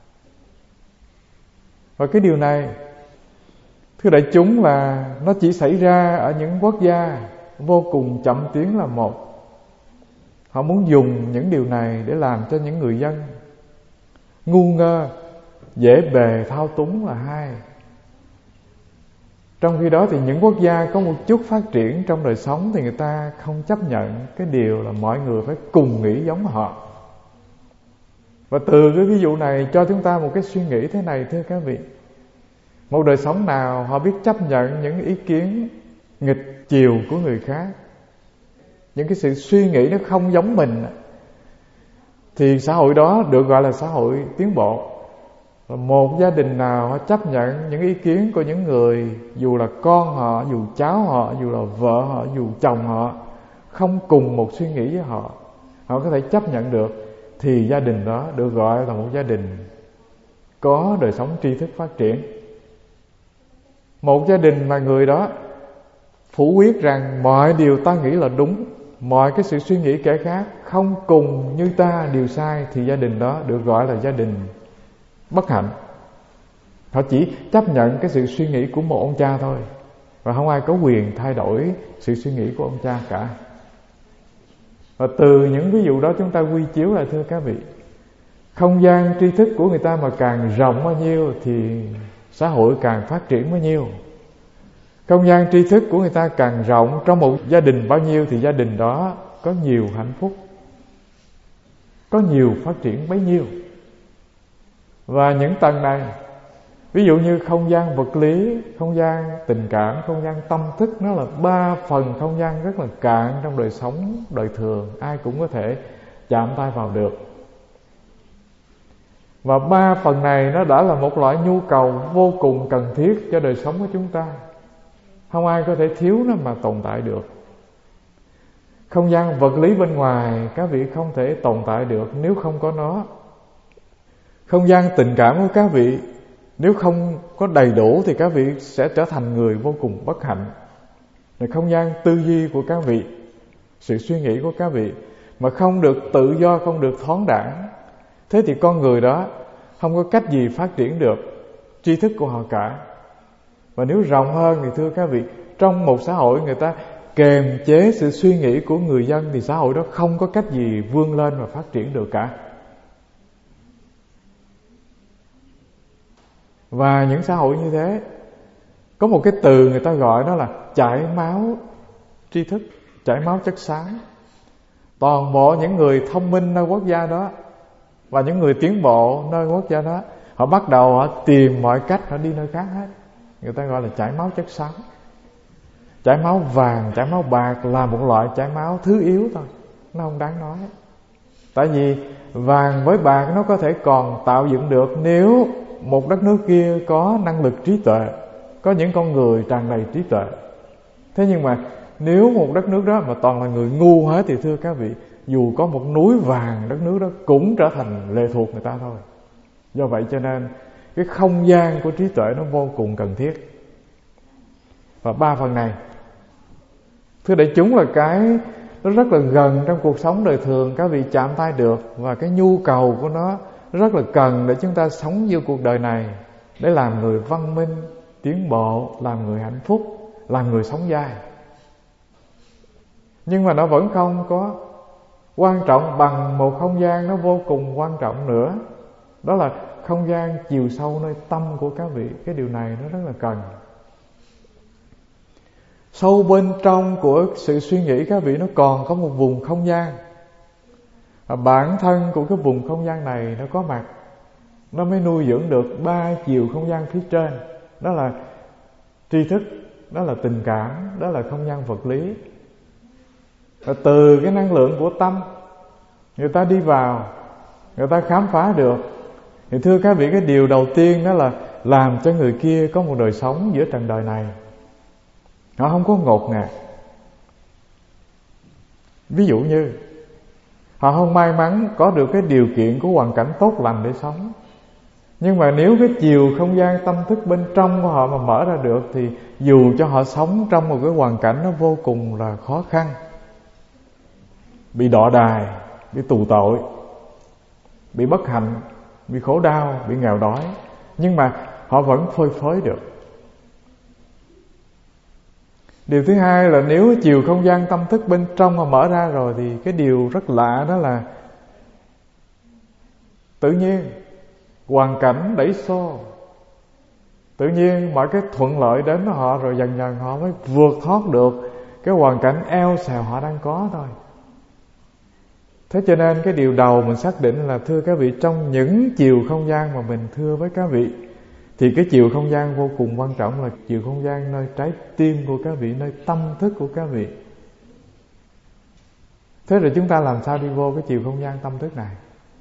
Và cái điều này, thưa đại chúng, là nó chỉ xảy ra ở những quốc gia vô cùng chậm tiến là một. Họ muốn dùng những điều này để làm cho những người dân ngu ngơ, dễ bề thao túng là hai. Trong khi đó thì những quốc gia có một chút phát triển trong đời sống thì người ta không chấp nhận cái điều là mọi người phải cùng nghĩ giống họ. Và từ cái ví dụ này cho chúng ta một cái suy nghĩ thế này, thưa các vị. Một đời sống nào họ biết chấp nhận những ý kiến nghịch chiều của người khác, những cái sự suy nghĩ nó không giống mình, thì xã hội đó được gọi là xã hội tiến bộ. Và một gia đình nào họ chấp nhận những ý kiến của những người, dù là con họ, dù cháu họ, dù là vợ họ, dù chồng họ, không cùng một suy nghĩ với họ, họ có thể chấp nhận được, thì gia đình đó được gọi là một gia đình có đời sống tri thức phát triển. Một gia đình mà người đó phủ quyết rằng mọi điều ta nghĩ là đúng, mọi cái sự suy nghĩ kẻ khác không cùng như ta đều sai, thì gia đình đó được gọi là gia đình bất hạnh. Họ chỉ chấp nhận cái sự suy nghĩ của một ông cha thôi, và không ai có quyền thay đổi sự suy nghĩ của ông cha cả. Và từ những ví dụ đó chúng ta quy chiếu lại, thưa các vị, không gian tri thức của người ta mà càng rộng bao nhiêu thì xã hội càng phát triển bấy nhiêu. Không gian tri thức của người ta càng rộng trong một gia đình bao nhiêu thì gia đình đó có nhiều hạnh phúc, có nhiều phát triển bấy nhiêu. Và những tầng này, ví dụ như không gian vật lý, không gian tình cảm, không gian tâm thức, nó là ba phần không gian rất là cạn trong đời sống đời thường, ai cũng có thể chạm tay vào được. Và ba phần này nó đã là một loại nhu cầu vô cùng cần thiết cho đời sống của chúng ta. Không ai có thể thiếu nó mà tồn tại được. Không gian vật lý bên ngoài các vị không thể tồn tại được nếu không có nó. Không gian tình cảm của các vị nếu không có đầy đủ thì các vị sẽ trở thành người vô cùng bất hạnh. Rồi không gian tư duy của các vị, sự suy nghĩ của các vị mà không được tự do, không được thoáng đãng, thế thì con người đó không có cách gì phát triển được tri thức của họ cả. Và nếu rộng hơn thì thưa các vị, trong một xã hội người ta kềm chế sự suy nghĩ của người dân thì xã hội đó không có cách gì vươn lên và phát triển được cả. Và những xã hội như thế có một cái từ người ta gọi đó là chảy máu tri thức, chảy máu chất xám. Toàn bộ những người thông minh nơi quốc gia đó và những người tiến bộ nơi quốc gia đó, họ bắt đầu họ tìm mọi cách họ đi nơi khác hết. Người ta gọi là chảy máu chất xám. Chảy máu vàng, chảy máu bạc là một loại chảy máu thứ yếu thôi, nó không đáng nói. Tại vì vàng với bạc nó có thể còn tạo dựng được nếu một đất nước kia có năng lực trí tuệ, có những con người tràn đầy trí tuệ. Thế nhưng mà nếu một đất nước đó mà toàn là người ngu hết thì thưa các vị, dù có một núi vàng, đất nước đó cũng trở thành lệ thuộc người ta thôi. Do vậy cho nên cái không gian của trí tuệ nó vô cùng cần thiết. Và ba phần này, thưa đại chúng, là cái nó rất là gần trong cuộc sống đời thường, các vị chạm tay được. Và cái nhu cầu của nó rất là cần để chúng ta sống như cuộc đời này, để làm người văn minh, tiến bộ, làm người hạnh phúc, làm người sống dai. Nhưng mà nó vẫn không có quan trọng bằng một không gian nó vô cùng quan trọng nữa. Đó là không gian chiều sâu nơi tâm của các vị. Cái điều này nó rất là cần. Sâu bên trong của sự suy nghĩ các vị nó còn có một vùng không gian. Và bản thân của cái vùng không gian này nó có mặt, nó mới nuôi dưỡng được ba chiều không gian phía trên. Đó là tri thức, đó là tình cảm, đó là không gian vật lý. Và từ cái năng lượng của tâm, người ta đi vào, người ta khám phá được. Thì thưa các vị, cái điều đầu tiên đó là làm cho người kia có một đời sống giữa trần đời này họ không có ngột ngạt. Ví dụ như họ không may mắn có được cái điều kiện của hoàn cảnh tốt lành để sống, Nhưng mà nếu cái chiều không gian tâm thức bên trong của họ mà mở ra được, thì dù cho họ sống trong một cái hoàn cảnh nó vô cùng là khó khăn, bị đọa đài, bị tù tội, bị bất hạnh, bị khổ đau, bị nghèo đói, nhưng mà họ vẫn phơi phới được. Điều thứ hai là nếu chiều không gian tâm thức bên trong mà mở ra rồi, thì cái điều rất lạ đó là tự nhiên hoàn cảnh đẩy xô, tự nhiên mọi cái thuận lợi đến với họ, rồi dần dần họ mới vượt thoát được cái hoàn cảnh eo xèo họ đang có thôi. Thế cho nên cái điều đầu mình xác định là, thưa các vị, trong những chiều không gian mà mình thưa với các vị, thì cái chiều không gian vô cùng quan trọng là chiều không gian nơi trái tim của các vị, nơi tâm thức của các vị. Thế rồi chúng ta làm sao đi vô cái chiều không gian tâm thức này?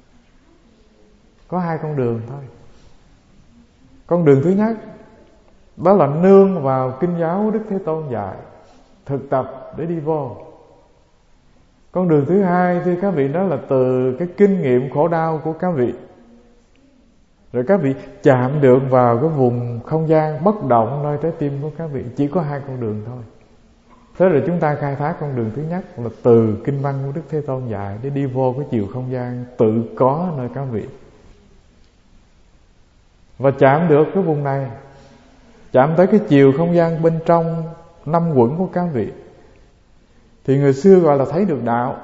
Có hai con đường thôi. Con đường thứ nhất, đó là nương vào kinh giáo Đức Thế Tôn dạy, thực tập để đi vô. Con đường thứ hai, thưa các vị, đó là từ cái kinh nghiệm khổ đau của các vị, rồi các vị chạm được vào cái vùng không gian bất động nơi trái tim của các vị. Chỉ có hai con đường thôi. Thế rồi chúng ta khai thác con đường thứ nhất là từ kinh văn của Đức Thế Tôn dạy, để đi vô cái chiều không gian tự có nơi các vị, và chạm được cái vùng này, chạm tới cái chiều không gian bên trong năm quẩn của các vị, thì người xưa gọi là thấy được đạo.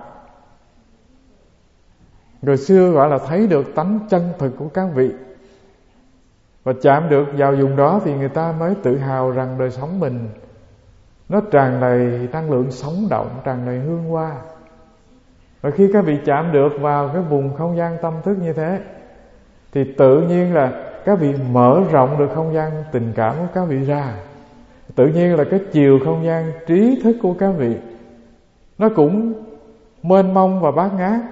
Người xưa gọi là thấy được tánh chân thực của các vị. Và chạm được vào vùng đó thì người ta mới tự hào rằng đời sống mình nó tràn đầy năng lượng sống động, tràn đầy hương hoa. Và khi các vị chạm được vào cái vùng không gian tâm thức như thế, thì tự nhiên là các vị mở rộng được không gian tình cảm của các vị ra. Tự nhiên là cái chiều không gian trí thức của các vị nó cũng mênh mông và bát ngát.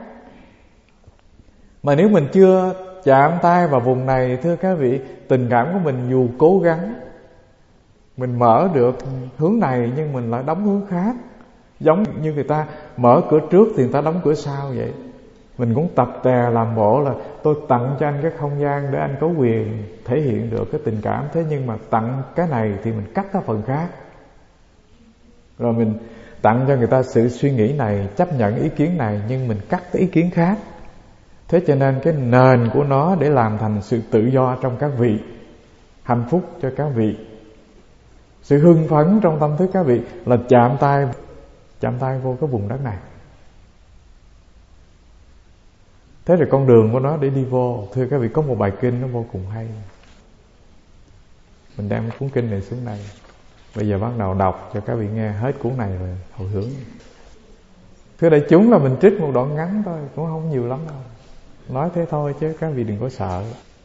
Mà nếu mình chưa chạm tay vào vùng này, thưa các vị, tình cảm của mình dù cố gắng, mình mở được hướng này nhưng mình lại đóng hướng khác. Giống như người ta mở cửa trước thì người ta đóng cửa sau vậy. Mình cũng tập tè làm bộ là tôi tặng cho anh cái không gian để anh có quyền thể hiện được cái tình cảm. Thế nhưng mà tặng cái này thì mình cắt cái phần khác, rồi mình tặng cho người ta sự suy nghĩ này, chấp nhận ý kiến này, nhưng mình cắt cái ý kiến khác. Thế cho nên cái nền của nó để làm thành sự tự do trong các vị, hạnh phúc cho các vị, sự hưng phấn trong tâm thức các vị là chạm tay chạm tay vô cái vùng đất này. Thế rồi con đường của nó để đi vô, thưa các vị, có một bài kinh nó vô cùng hay. Mình đem cuốn kinh này xuống đây. Bây giờ bắt đầu đọc cho các vị nghe hết cuốn này rồi hồi hướng. Thưa đại chúng, là mình trích một đoạn ngắn thôi, cũng không nhiều lắm đâu. Nói thế thôi chứ các vị đừng có sợ.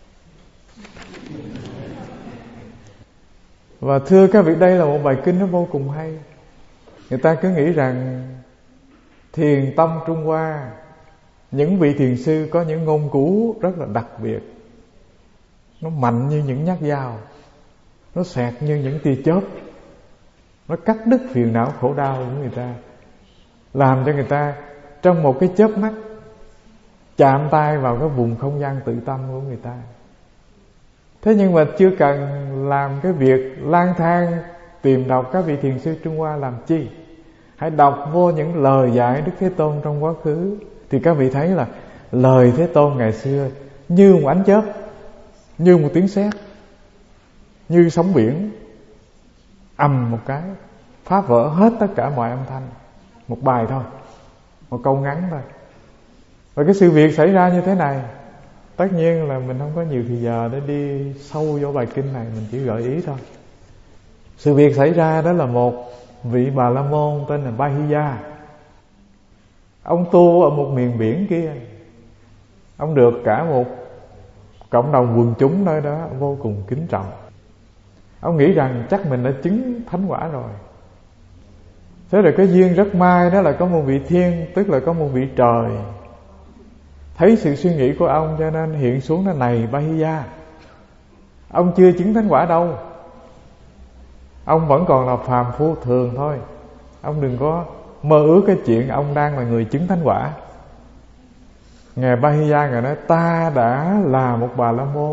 Và thưa các vị, đây là một bài kinh nó vô cùng hay. Người ta cứ nghĩ rằng thiền tâm Trung Hoa, những vị thiền sư có những ngôn ngữ rất là đặc biệt, nó mạnh như những nhát dao, nó xẹt như những tia chớp, nó cắt đứt phiền não khổ đau của người ta, làm cho người ta trong một cái chớp mắt chạm tay vào cái vùng không gian tự tâm của người ta. Thế nhưng mà chưa cần làm cái việc lang thang tìm đọc các vị thiền sư Trung Hoa làm chi. Hãy đọc vô những lời dạy Đức Thế Tôn trong quá khứ, thì các vị thấy là lời Thế Tôn ngày xưa như một ánh chớp, như một tiếng sét, như sóng biển, ầm một cái phá vỡ hết tất cả mọi âm thanh. Một bài thôi, một câu ngắn thôi. Và cái sự việc xảy ra như thế này, tất nhiên là mình không có nhiều thời giờ để đi sâu vô bài kinh này, mình chỉ gợi ý thôi. Sự việc xảy ra đó là một vị Bà La Môn tên là Bahiya. Ông tu ở một miền biển kia. Ông được cả một cộng đồng quần chúng nơi đó vô cùng kính trọng. Ông nghĩ rằng chắc mình đã chứng thánh quả rồi. Thế rồi cái duyên rất may đó là có một vị thiên, tức là có một vị trời, thấy sự suy nghĩ của ông cho nên hiện xuống là: này Bahiya, ông chưa chứng thánh quả đâu, ông vẫn còn là phàm phu thường thôi. Ông đừng có mơ ước cái chuyện ông đang là người chứng thánh quả. Ngài Bahiya ngài nói: ta đã là một Bà La Môn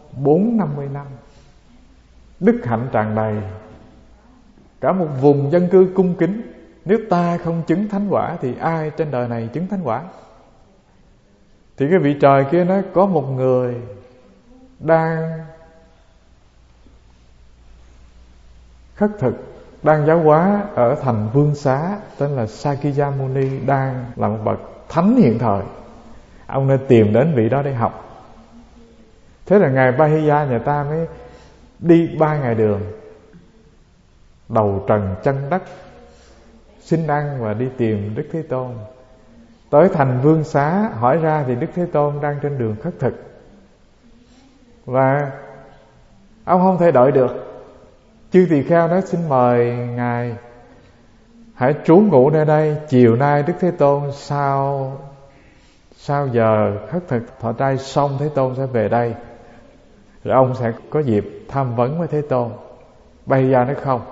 bốn năm mươi năm, đức hạnh tràn đầy, cả một vùng dân cư cung kính. Nếu ta không chứng thánh quả thì ai trên đời này chứng thánh quả? Thì cái vị trời kia nói có một người đang khất thực, đang giáo hóa ở thành Vương Xá, tên là Sakya Muni, đang là một bậc thánh hiện thời. Ông nên tìm đến vị đó để học. Thế là ngài Bahiya nhà ta mới đi ba ngày đường, đầu trần chân đất, xin ăn và đi tìm Đức Thế Tôn. Tới thành Vương Xá hỏi ra thì Đức Thế Tôn đang trên đường khất thực, và ông không thể đợi được. Chư tỳ kheo nói xin mời ngài hãy trú ngụ nơi đây, chiều nay Đức Thế Tôn sau sau giờ khất thực thọ trai xong, Thế Tôn sẽ về đây, rồi ông sẽ có dịp tham vấn với Thế Tôn. Bây giờ nói không,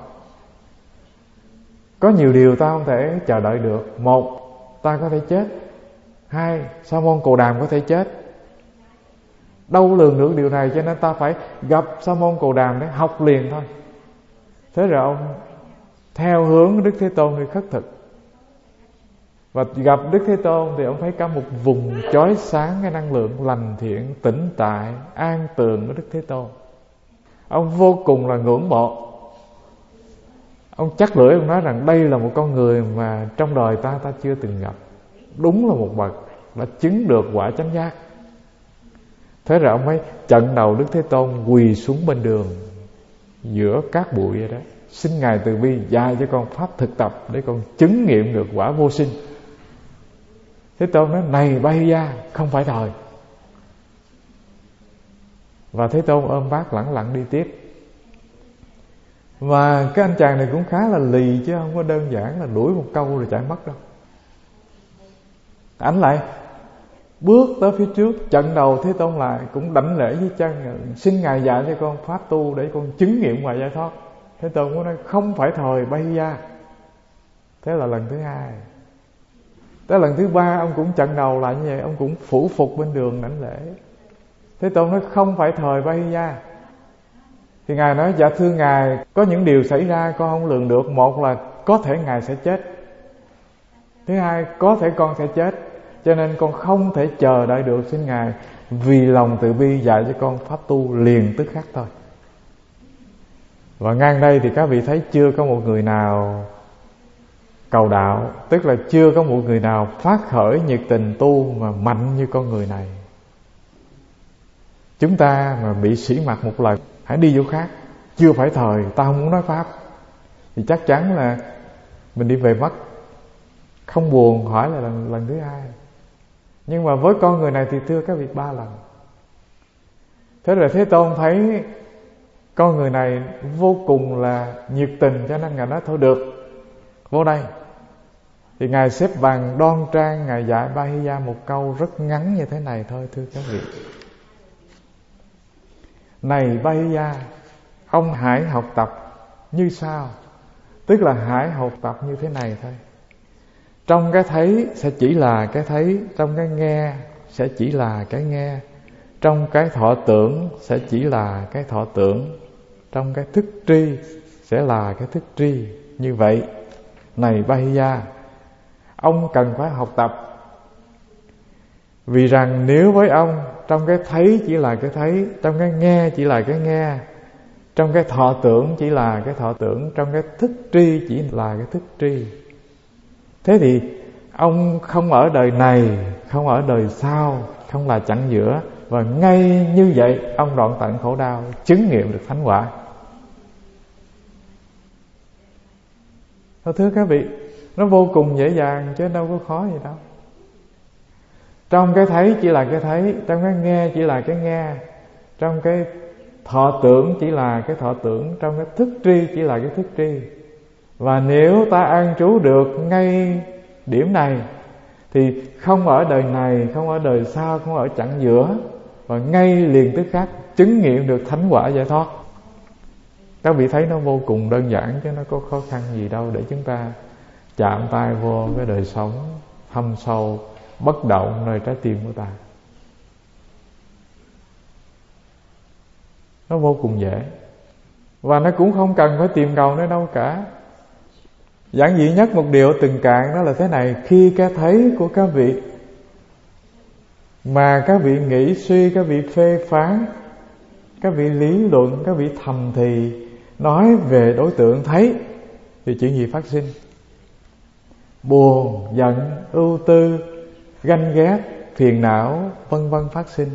có nhiều điều ta không thể chờ đợi được. Một, ta có thể chết. Hai, Sa môn Cồ Đàm có thể chết. Đâu lường được điều này, cho nên ta phải gặp Sa môn Cồ Đàm để học liền thôi. Thế rồi ông theo hướng Đức Thế Tôn đi khất thực, và gặp Đức Thế Tôn thì ông thấy cả một vùng chói sáng cái năng lượng lành thiện, tĩnh tại, an tường của Đức Thế Tôn. Ông vô cùng là ngưỡng mộ. Ông chắc lưỡi, ông nói rằng đây là một con người mà trong đời ta ta chưa từng gặp. Đúng là một bậc đã chứng được quả chánh giác. Thế rồi ông mới chận đầu Đức Thế Tôn quỳ xuống bên đường giữa cát bụi vậy đó, xin ngài từ bi dạy cho con pháp thực tập để con chứng nghiệm được quả vô sinh. Thế Tôn nói này Bahiya, không phải thời. Và Thế Tôn ôm bát lẳng lặng đi tiếp. Và cái anh chàng này cũng khá là lì, chứ không có đơn giản là đuổi một câu rồi chạy mất đâu. Anh lại bước tới phía trước, chận đầu Thế Tôn lại, cũng đảnh lễ với chân, xin ngài dạy cho con pháp tu để con chứng nghiệm ngoài giải thoát. Thế Tôn cũng nói không phải thời Bahiya. Thế là lần thứ hai. Tới lần thứ ba ông cũng chận đầu lại như vậy, ông cũng phủ phục bên đường đảnh lễ. Thế Tôn nói không phải thời Bahiya. Thì ngài nói dạ thưa ngài, có những điều xảy ra con không lường được. Một là có thể ngài sẽ chết, thứ hai có thể con sẽ chết, cho nên con không thể chờ đợi được, xin ngài vì lòng từ bi dạy cho con pháp tu liền tức khắc thôi. Và ngang đây thì các vị thấy chưa có một người nào cầu đạo, tức là chưa có một người nào phát khởi nhiệt tình tu mà mạnh như con người này. Chúng ta mà bị sỉ mặt một lần, hãy đi chỗ khác, chưa phải thời, ta không muốn nói pháp, thì chắc chắn là mình đi về mất. Không buồn hỏi là lần, lần thứ hai. Nhưng mà với con người này thì thưa các vị ba lần. Thế rồi Thế Tôn thấy con người này vô cùng là nhiệt tình, cho nên ngài nói thôi được, vô đây. Thì ngài xếp bằng đoan trang, ngài dạy Bahiya một câu rất ngắn như thế này thôi, thưa các vị. Này Bahiya, ông hãy học tập như sau. Tức là hãy học tập như thế này thôi. Trong cái thấy sẽ chỉ là cái thấy, trong cái nghe sẽ chỉ là cái nghe, trong cái thọ tưởng sẽ chỉ là cái thọ tưởng, trong cái thức tri sẽ là cái thức tri. Như vậy, này Bahiya, ông cần phải học tập. Vì rằng nếu với ông, trong cái thấy chỉ là cái thấy, trong cái nghe chỉ là cái nghe, trong cái thọ tưởng chỉ là cái thọ tưởng, trong cái thức tri chỉ là cái thức tri, thế thì ông không ở đời này, không ở đời sau, không là chặng giữa, và ngay như vậy ông đoạn tận khổ đau, chứng nghiệm được thánh quả. Thưa các vị, nó vô cùng dễ dàng chứ đâu có khó gì đâu. Trong cái thấy chỉ là cái thấy, trong cái nghe chỉ là cái nghe, trong cái thọ tưởng chỉ là cái thọ tưởng, trong cái thức tri chỉ là cái thức tri. Và nếu ta an trú được ngay điểm này thì không ở đời này, không ở đời sau, không ở chặng giữa, và ngay liền tức khắc chứng nghiệm được thánh quả giải thoát. Các vị thấy nó vô cùng đơn giản chứ nó có khó khăn gì đâu để chúng ta chạm tay vô cái đời sống thâm sâu bất động nơi trái tim của ta. Nó vô cùng dễ. Và nó cũng không cần phải tìm cầu nữa đâu cả. Giản dị nhất một điều từng cạn đó là thế này: khi cái thấy của các vị mà các vị nghĩ suy, các vị phê phán, các vị lý luận, các vị thầm thì nói về đối tượng thấy, thì chuyện gì phát sinh? Buồn, giận, ưu tư, ganh ghét, phiền não, vân vân phát sinh.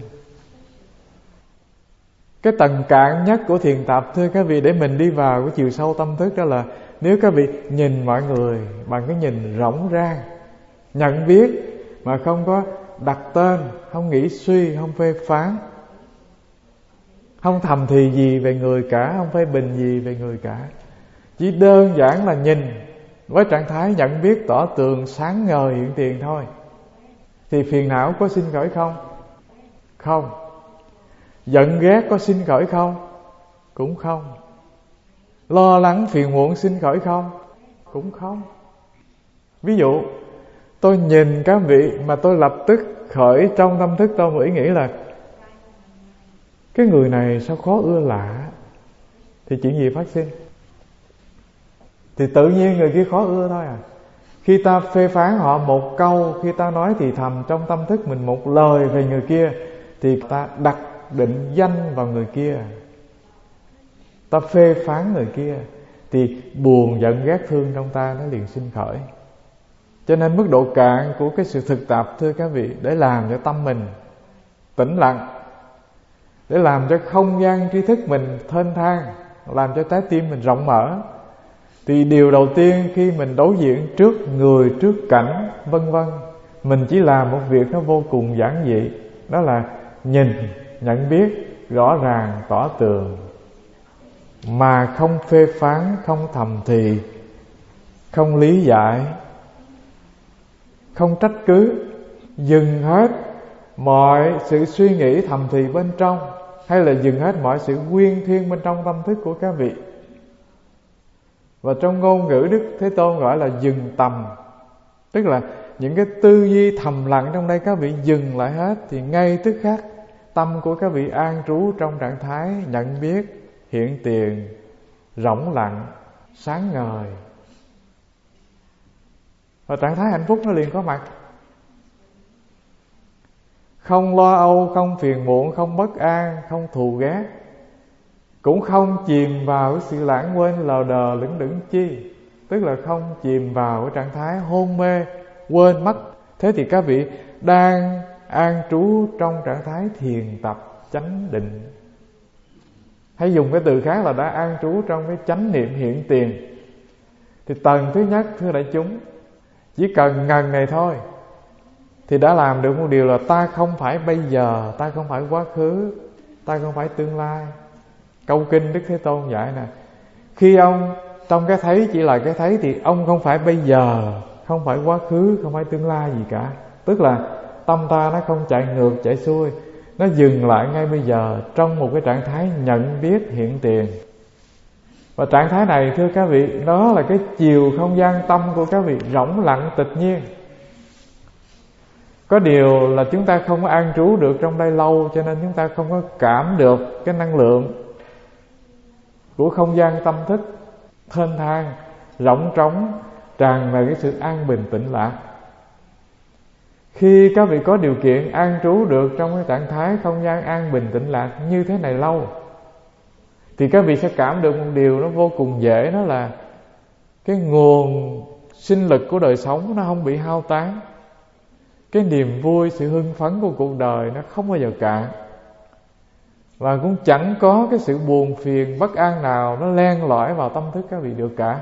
Cái tầng cạn nhất của thiền tập, thưa các vị, để mình đi vào cái chiều sâu tâm thức, đó là nếu các vị nhìn mọi người bằng cái nhìn rỗng rang, nhận biết mà không có đặt tên, không nghĩ suy, không phê phán, không thầm thì gì về người cả, không phê bình gì về người cả, chỉ đơn giản là nhìn với trạng thái nhận biết tỏ tường sáng ngời hiện tiền thôi, thì phiền não có sinh khởi không? Không. Giận ghét có sinh khởi không? Cũng không. Lo lắng phiền muộn sinh khởi không? Cũng không. Ví dụ tôi nhìn các vị mà tôi lập tức khởi trong tâm thức tôi một ý nghĩ là cái người này sao khó ưa lạ, thì chuyện gì phát sinh? Thì tự nhiên người kia khó ưa thôi à. Khi ta phê phán họ một câu, khi ta nói thì thầm trong tâm thức mình một lời về người kia, thì ta đặt định danh vào người kia, ta phê phán người kia, thì buồn, giận, ghét, thương trong ta nó liền sinh khởi. Cho nên mức độ cạn của cái sự thực tập, thưa các vị, để làm cho tâm mình tĩnh lặng, để làm cho không gian tri thức mình thênh thang, làm cho trái tim mình rộng mở, thì điều đầu tiên khi mình đối diện trước người, trước cảnh, vân vân, mình chỉ làm một việc nó vô cùng giản dị, đó là nhìn, nhận biết rõ ràng, tỏ tường, mà không phê phán, không thầm thì, không lý giải, không trách cứ, dừng hết mọi sự suy nghĩ thầm thì bên trong, hay là dừng hết mọi sự quyên thiên bên trong tâm thức của các vị. Và trong ngôn ngữ Đức Thế Tôn gọi là dừng tầm, tức là những cái tư duy thầm lặng trong đây các vị dừng lại hết, thì ngay tức khắc tâm của các vị an trú trong trạng thái nhận biết, hiện tiền, rỗng lặng, sáng ngời, và trạng thái hạnh phúc nó liền có mặt. Không lo âu, không phiền muộn, không bất an, không thù ghét, cũng không chìm vào cái sự lãng quên lờ đờ lững đững chi, tức là không chìm vào cái trạng thái hôn mê, quên mất. Thế thì các vị đang an trú trong trạng thái thiền tập chánh định, hay dùng cái từ khác là đã an trú trong cái chánh niệm hiện tiền. Thì tầng thứ nhất, thưa đại chúng, chỉ cần ngần này thôi thì đã làm được một điều là ta không phải bây giờ, ta không phải quá khứ, ta không phải tương lai. Câu kinh Đức Thế Tôn dạy nè, khi ông trong cái thấy chỉ là cái thấy, thì ông không phải bây giờ, không phải quá khứ, không phải tương lai gì cả. Tức là tâm ta nó không chạy ngược chạy xuôi, nó dừng lại ngay bây giờ trong một cái trạng thái nhận biết hiện tiền. Và trạng thái này, thưa các vị, đó là cái chiều không gian tâm của các vị rỗng lặng tịch nhiên. Có điều là chúng ta không có an trú được trong đây lâu, cho nên chúng ta không có cảm được cái năng lượng của không gian tâm thức thênh thang, rỗng trống, tràn về cái sự an bình tĩnh lạc. Khi các vị có điều kiện an trú được trong cái trạng thái không gian an bình tĩnh lạc như thế này lâu, thì các vị sẽ cảm được một điều nó vô cùng dễ, đó là cái nguồn sinh lực của đời sống nó không bị hao tán. Cái niềm vui, sự hưng phấn của cuộc đời nó không bao giờ cạn, và cũng chẳng có cái sự buồn phiền, bất an nào nó len lỏi vào tâm thức các vị được cả.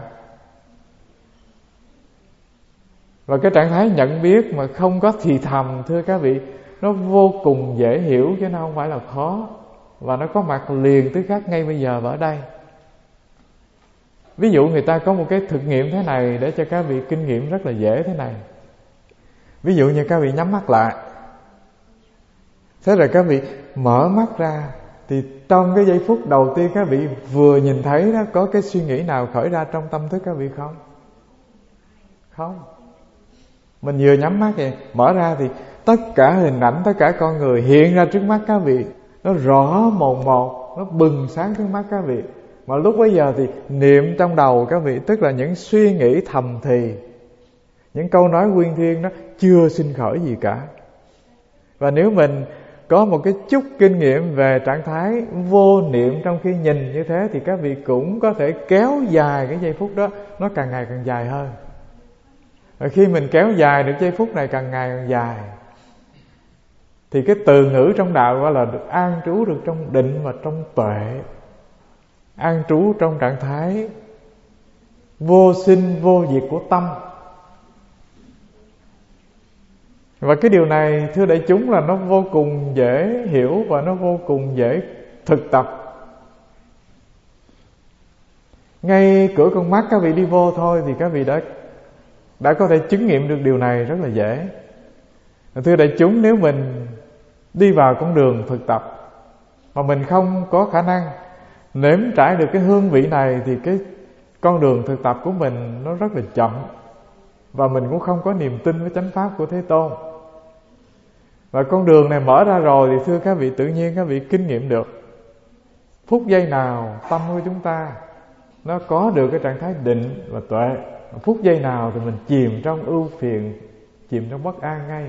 Và cái trạng thái nhận biết mà không có thì thầm, thưa các vị, nó vô cùng dễ hiểu chứ nó không phải là khó, và nó có mặt liền tức khắc ngay bây giờ và ở đây. Ví dụ người ta có một cái thực nghiệm thế này để cho các vị kinh nghiệm rất là dễ thế này. Ví dụ như các vị nhắm mắt lại, thế rồi các vị mở mắt ra, thì trong cái giây phút đầu tiên các vị vừa nhìn thấy đó, có cái suy nghĩ nào khởi ra trong tâm thức các vị không? Không. Mình vừa nhắm mắt vậy, mở ra thì tất cả hình ảnh, tất cả con người hiện ra trước mắt các vị, nó rõ mồn một. nó bừng sáng trước mắt các vị. Mà lúc bấy giờ thì niệm trong đầu các vị, tức là những suy nghĩ thầm thì, những câu nói nguyên thiên đó chưa sinh khởi gì cả. Và nếu mình có một cái chút kinh nghiệm về trạng thái vô niệm trong khi nhìn như thế, thì các vị cũng có thể kéo dài cái giây phút đó, nó càng ngày càng dài hơn. Và khi mình kéo dài được giây phút này càng ngày càng dài, thì cái từ ngữ trong đạo gọi là được an trú được trong định và trong tuệ, an trú trong trạng thái vô sinh vô diệt của tâm. Và cái điều này thưa đại chúng là nó vô cùng dễ hiểu và nó vô cùng dễ thực tập. Ngay cửa con mắt các vị đi vô thôi thì các vị đã đã có thể chứng nghiệm được điều này rất là dễ. Thưa đại chúng, nếu mình đi vào con đường thực tập mà mình không có khả năng nếm trải được cái hương vị này, thì cái con đường thực tập của mình nó rất là chậm, và mình cũng không có niềm tin với chánh pháp của Thế Tôn. Và con đường này mở ra rồi thì thưa các vị, tự nhiên các vị kinh nghiệm được phút giây nào tâm của chúng ta nó có được cái trạng thái định và tuệ, phút giây nào thì mình chìm trong ưu phiền, chìm trong bất an ngay.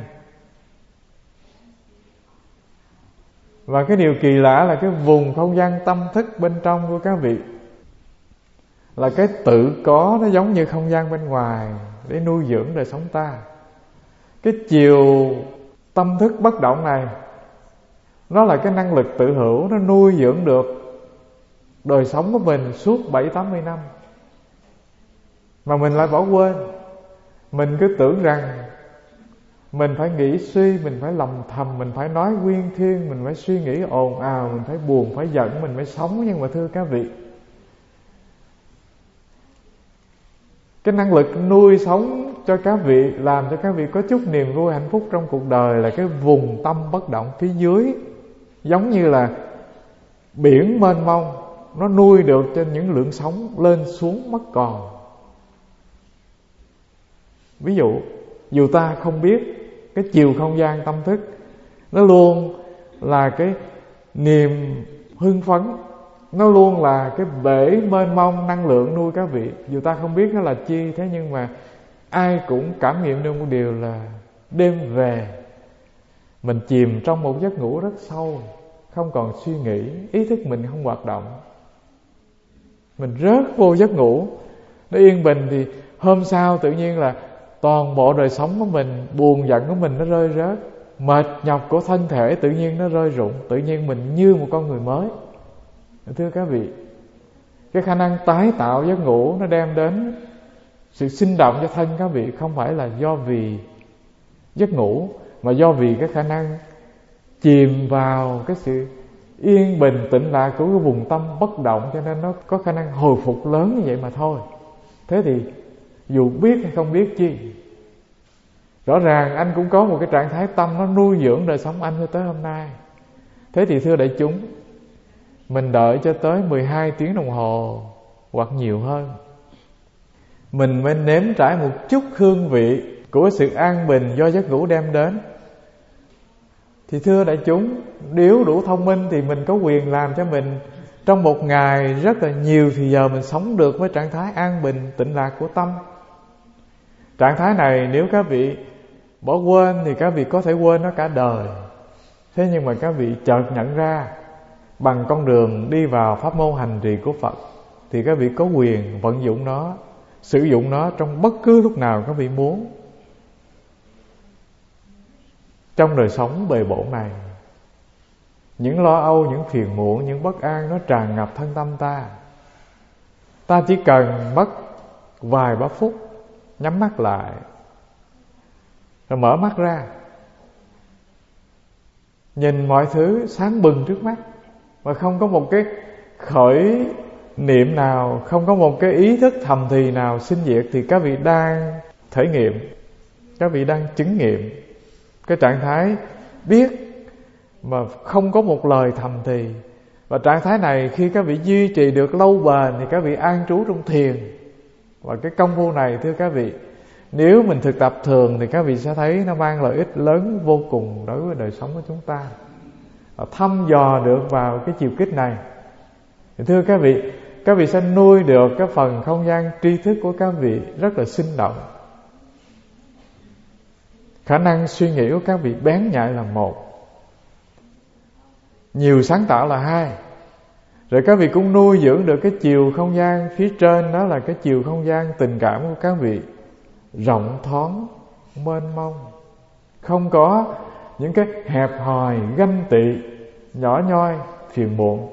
Và cái điều kỳ lạ là cái vùng không gian tâm thức bên trong của các vị là cái tự có, nó giống như không gian bên ngoài để nuôi dưỡng đời sống ta. Cái chiều tâm thức bất động này, nó là cái năng lực tự hữu, nó nuôi dưỡng được đời sống của mình suốt bảy tám mươi năm. Mà mình lại bỏ quên. Mình cứ tưởng rằng mình phải nghĩ suy, mình phải lầm thầm, mình phải nói nguyên thiên, mình phải suy nghĩ ồn ào, mình phải buồn, phải giận, mình phải sống. Nhưng mà thưa các vị, cái năng lực nuôi sống cho các vị, làm cho các vị có chút niềm vui hạnh phúc trong cuộc đời là cái vùng tâm bất động phía dưới, giống như là biển mênh mông, nó nuôi được cho những lượng sóng lên xuống mất còn. Ví dụ, dù ta không biết, cái chiều không gian tâm thức nó luôn là cái niềm hưng phấn, nó luôn là cái bể mênh mông năng lượng nuôi các vị. Dù ta không biết nó là chi, thế nhưng mà ai cũng cảm nghiệm được một điều là đêm về mình chìm trong một giấc ngủ rất sâu, không còn suy nghĩ, ý thức mình không hoạt động, mình rớt vô giấc ngủ, nó yên bình. Thì hôm sau tự nhiên là toàn bộ đời sống của mình, buồn giận của mình nó rơi rớt, mệt nhọc của thân thể tự nhiên nó rơi rụng, tự nhiên mình như một con người mới. Thưa các vị, cái khả năng tái tạo giấc ngủ nó đem đến sự sinh động cho thân các vị, không phải là do vì giấc ngủ, mà do vì cái khả năng chìm vào cái sự yên bình tĩnh lạc của cái vùng tâm bất động, cho nên nó có khả năng hồi phục lớn như vậy mà thôi. Thế thì dù biết hay không biết chi, rõ ràng anh cũng có một cái trạng thái tâm nó nuôi dưỡng đời sống anh cho tới hôm nay. Thế thì thưa đại chúng, mình đợi cho tới mười hai tiếng đồng hồ hoặc nhiều hơn, mình mới nếm trải một chút hương vị của sự an bình do giấc ngủ đem đến. Thì thưa đại chúng, nếu đủ thông minh thì mình có quyền làm cho mình trong một ngày rất là nhiều thì giờ mình sống được với trạng thái an bình tĩnh lạc của tâm. Trạng thái này nếu các vị bỏ quên thì các vị có thể quên nó cả đời. Thế nhưng mà các vị chợt nhận ra bằng con đường đi vào pháp môn hành trì của Phật, thì các vị có quyền vận dụng nó, sử dụng nó trong bất cứ lúc nào các vị muốn. Trong đời sống bề bộn này, những lo âu, những phiền muộn, những bất an nó tràn ngập thân tâm ta. Ta chỉ cần mất vài ba phút, nhắm mắt lại rồi mở mắt ra, nhìn mọi thứ sáng bừng trước mắt, mà không có một cái khởi niệm nào, không có một cái ý thức thầm thì nào sinh diệt, thì các vị đang thể nghiệm, các vị đang chứng nghiệm cái trạng thái biết mà không có một lời thầm thì. Và trạng thái này khi các vị duy trì được lâu bền thì các vị an trú trong thiền. Và cái công phu này thưa các vị, nếu mình thực tập thường thì các vị sẽ thấy nó mang lợi ích lớn vô cùng đối với đời sống của chúng ta. thăm dò được vào cái chiều kích này. Thưa các vị, các vị sẽ nuôi được cái phần không gian tri thức của các vị rất là sinh động. Khả năng suy nghĩ của các vị bén nhạy là một, nhiều sáng tạo là hai. Rồi các vị cũng nuôi dưỡng được cái chiều không gian phía trên, đó là cái chiều không gian tình cảm của các vị rộng thoáng, mênh mông, không có những cái hẹp hòi, ganh tị, nhỏ nhoi, phiền muộn.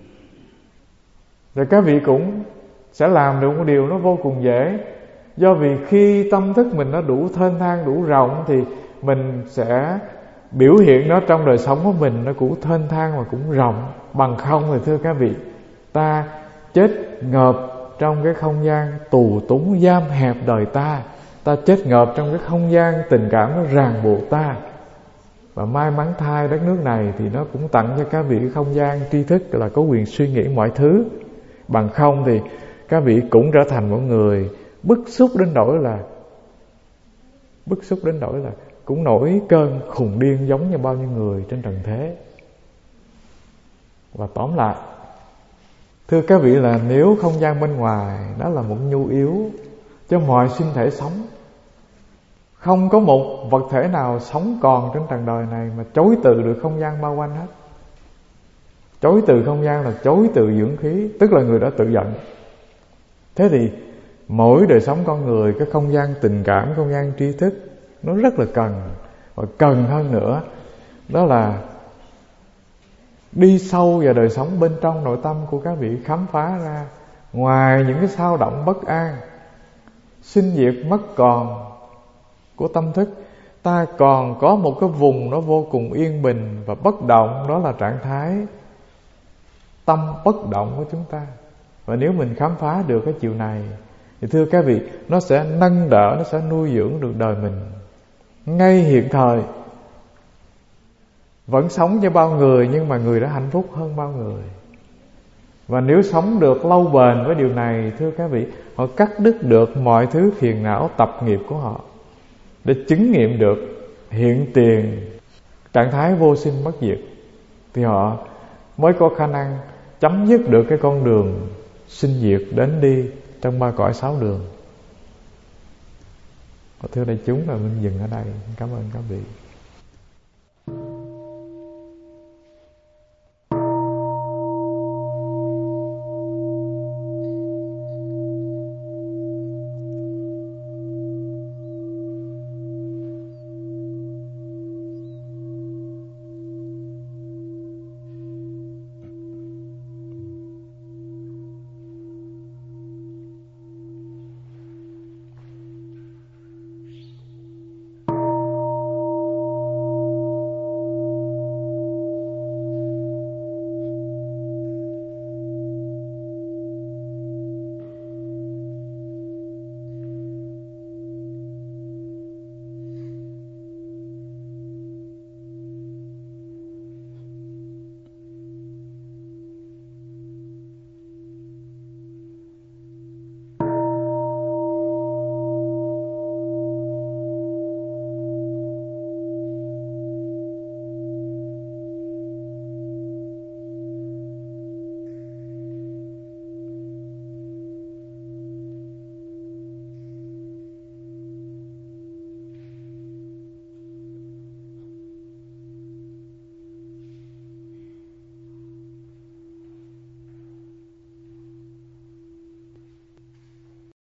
Rồi các vị cũng sẽ làm được một điều nó vô cùng dễ. Do vì khi tâm thức mình nó đủ thênh thang, đủ rộng, thì mình sẽ biểu hiện nó trong đời sống của mình nó cũng thênh thang và cũng rộng. Bằng không thì thưa các vị, ta chết ngợp trong cái không gian tù túng giam hẹp đời ta, ta chết ngợp trong cái không gian tình cảm nó ràng buộc ta. Và may mắn thay đất nước này thì nó cũng tặng cho các vị cái không gian tri thức là có quyền suy nghĩ mọi thứ. Bằng không thì các vị cũng trở thành một người bức xúc đến nỗi là Bức xúc đến nỗi là cũng nổi cơn khùng điên giống như bao nhiêu người trên trần thế. Và tóm lại, thưa các vị, là nếu không gian bên ngoài đó là một nhu yếu cho mọi sinh thể sống, không có một vật thể nào sống còn trên trần đời này mà chối từ được không gian bao quanh hết. Chối từ không gian là chối từ dưỡng khí, tức là người đã tự giận. Thế thì mỗi đời sống con người, cái không gian tình cảm, không gian tri thức nó rất là cần. Và cần hơn nữa, đó là đi sâu vào đời sống bên trong nội tâm của các vị, khám phá ra ngoài những cái xao động bất an, sinh diệt mất còn của tâm thức, ta còn có một cái vùng nó vô cùng yên bình và bất động. Đó là trạng thái tâm bất động của chúng ta. Và nếu mình khám phá được cái chiều này thì thưa các vị, nó sẽ nâng đỡ, nó sẽ nuôi dưỡng được đời mình ngay hiện thời. Vẫn sống cho bao người, nhưng mà người đã hạnh phúc hơn bao người. Và nếu sống được lâu bền với điều này, thưa các vị, họ cắt đứt được mọi thứ phiền não tập nghiệp của họ, để chứng nghiệm được hiện tiền trạng thái vô sinh bất diệt, thì họ mới có khả năng chấm dứt được cái con đường sinh diệt đến đi trong ba cõi sáu đường. Thưa đại chúng, là mình dừng ở đây. Cảm ơn các vị.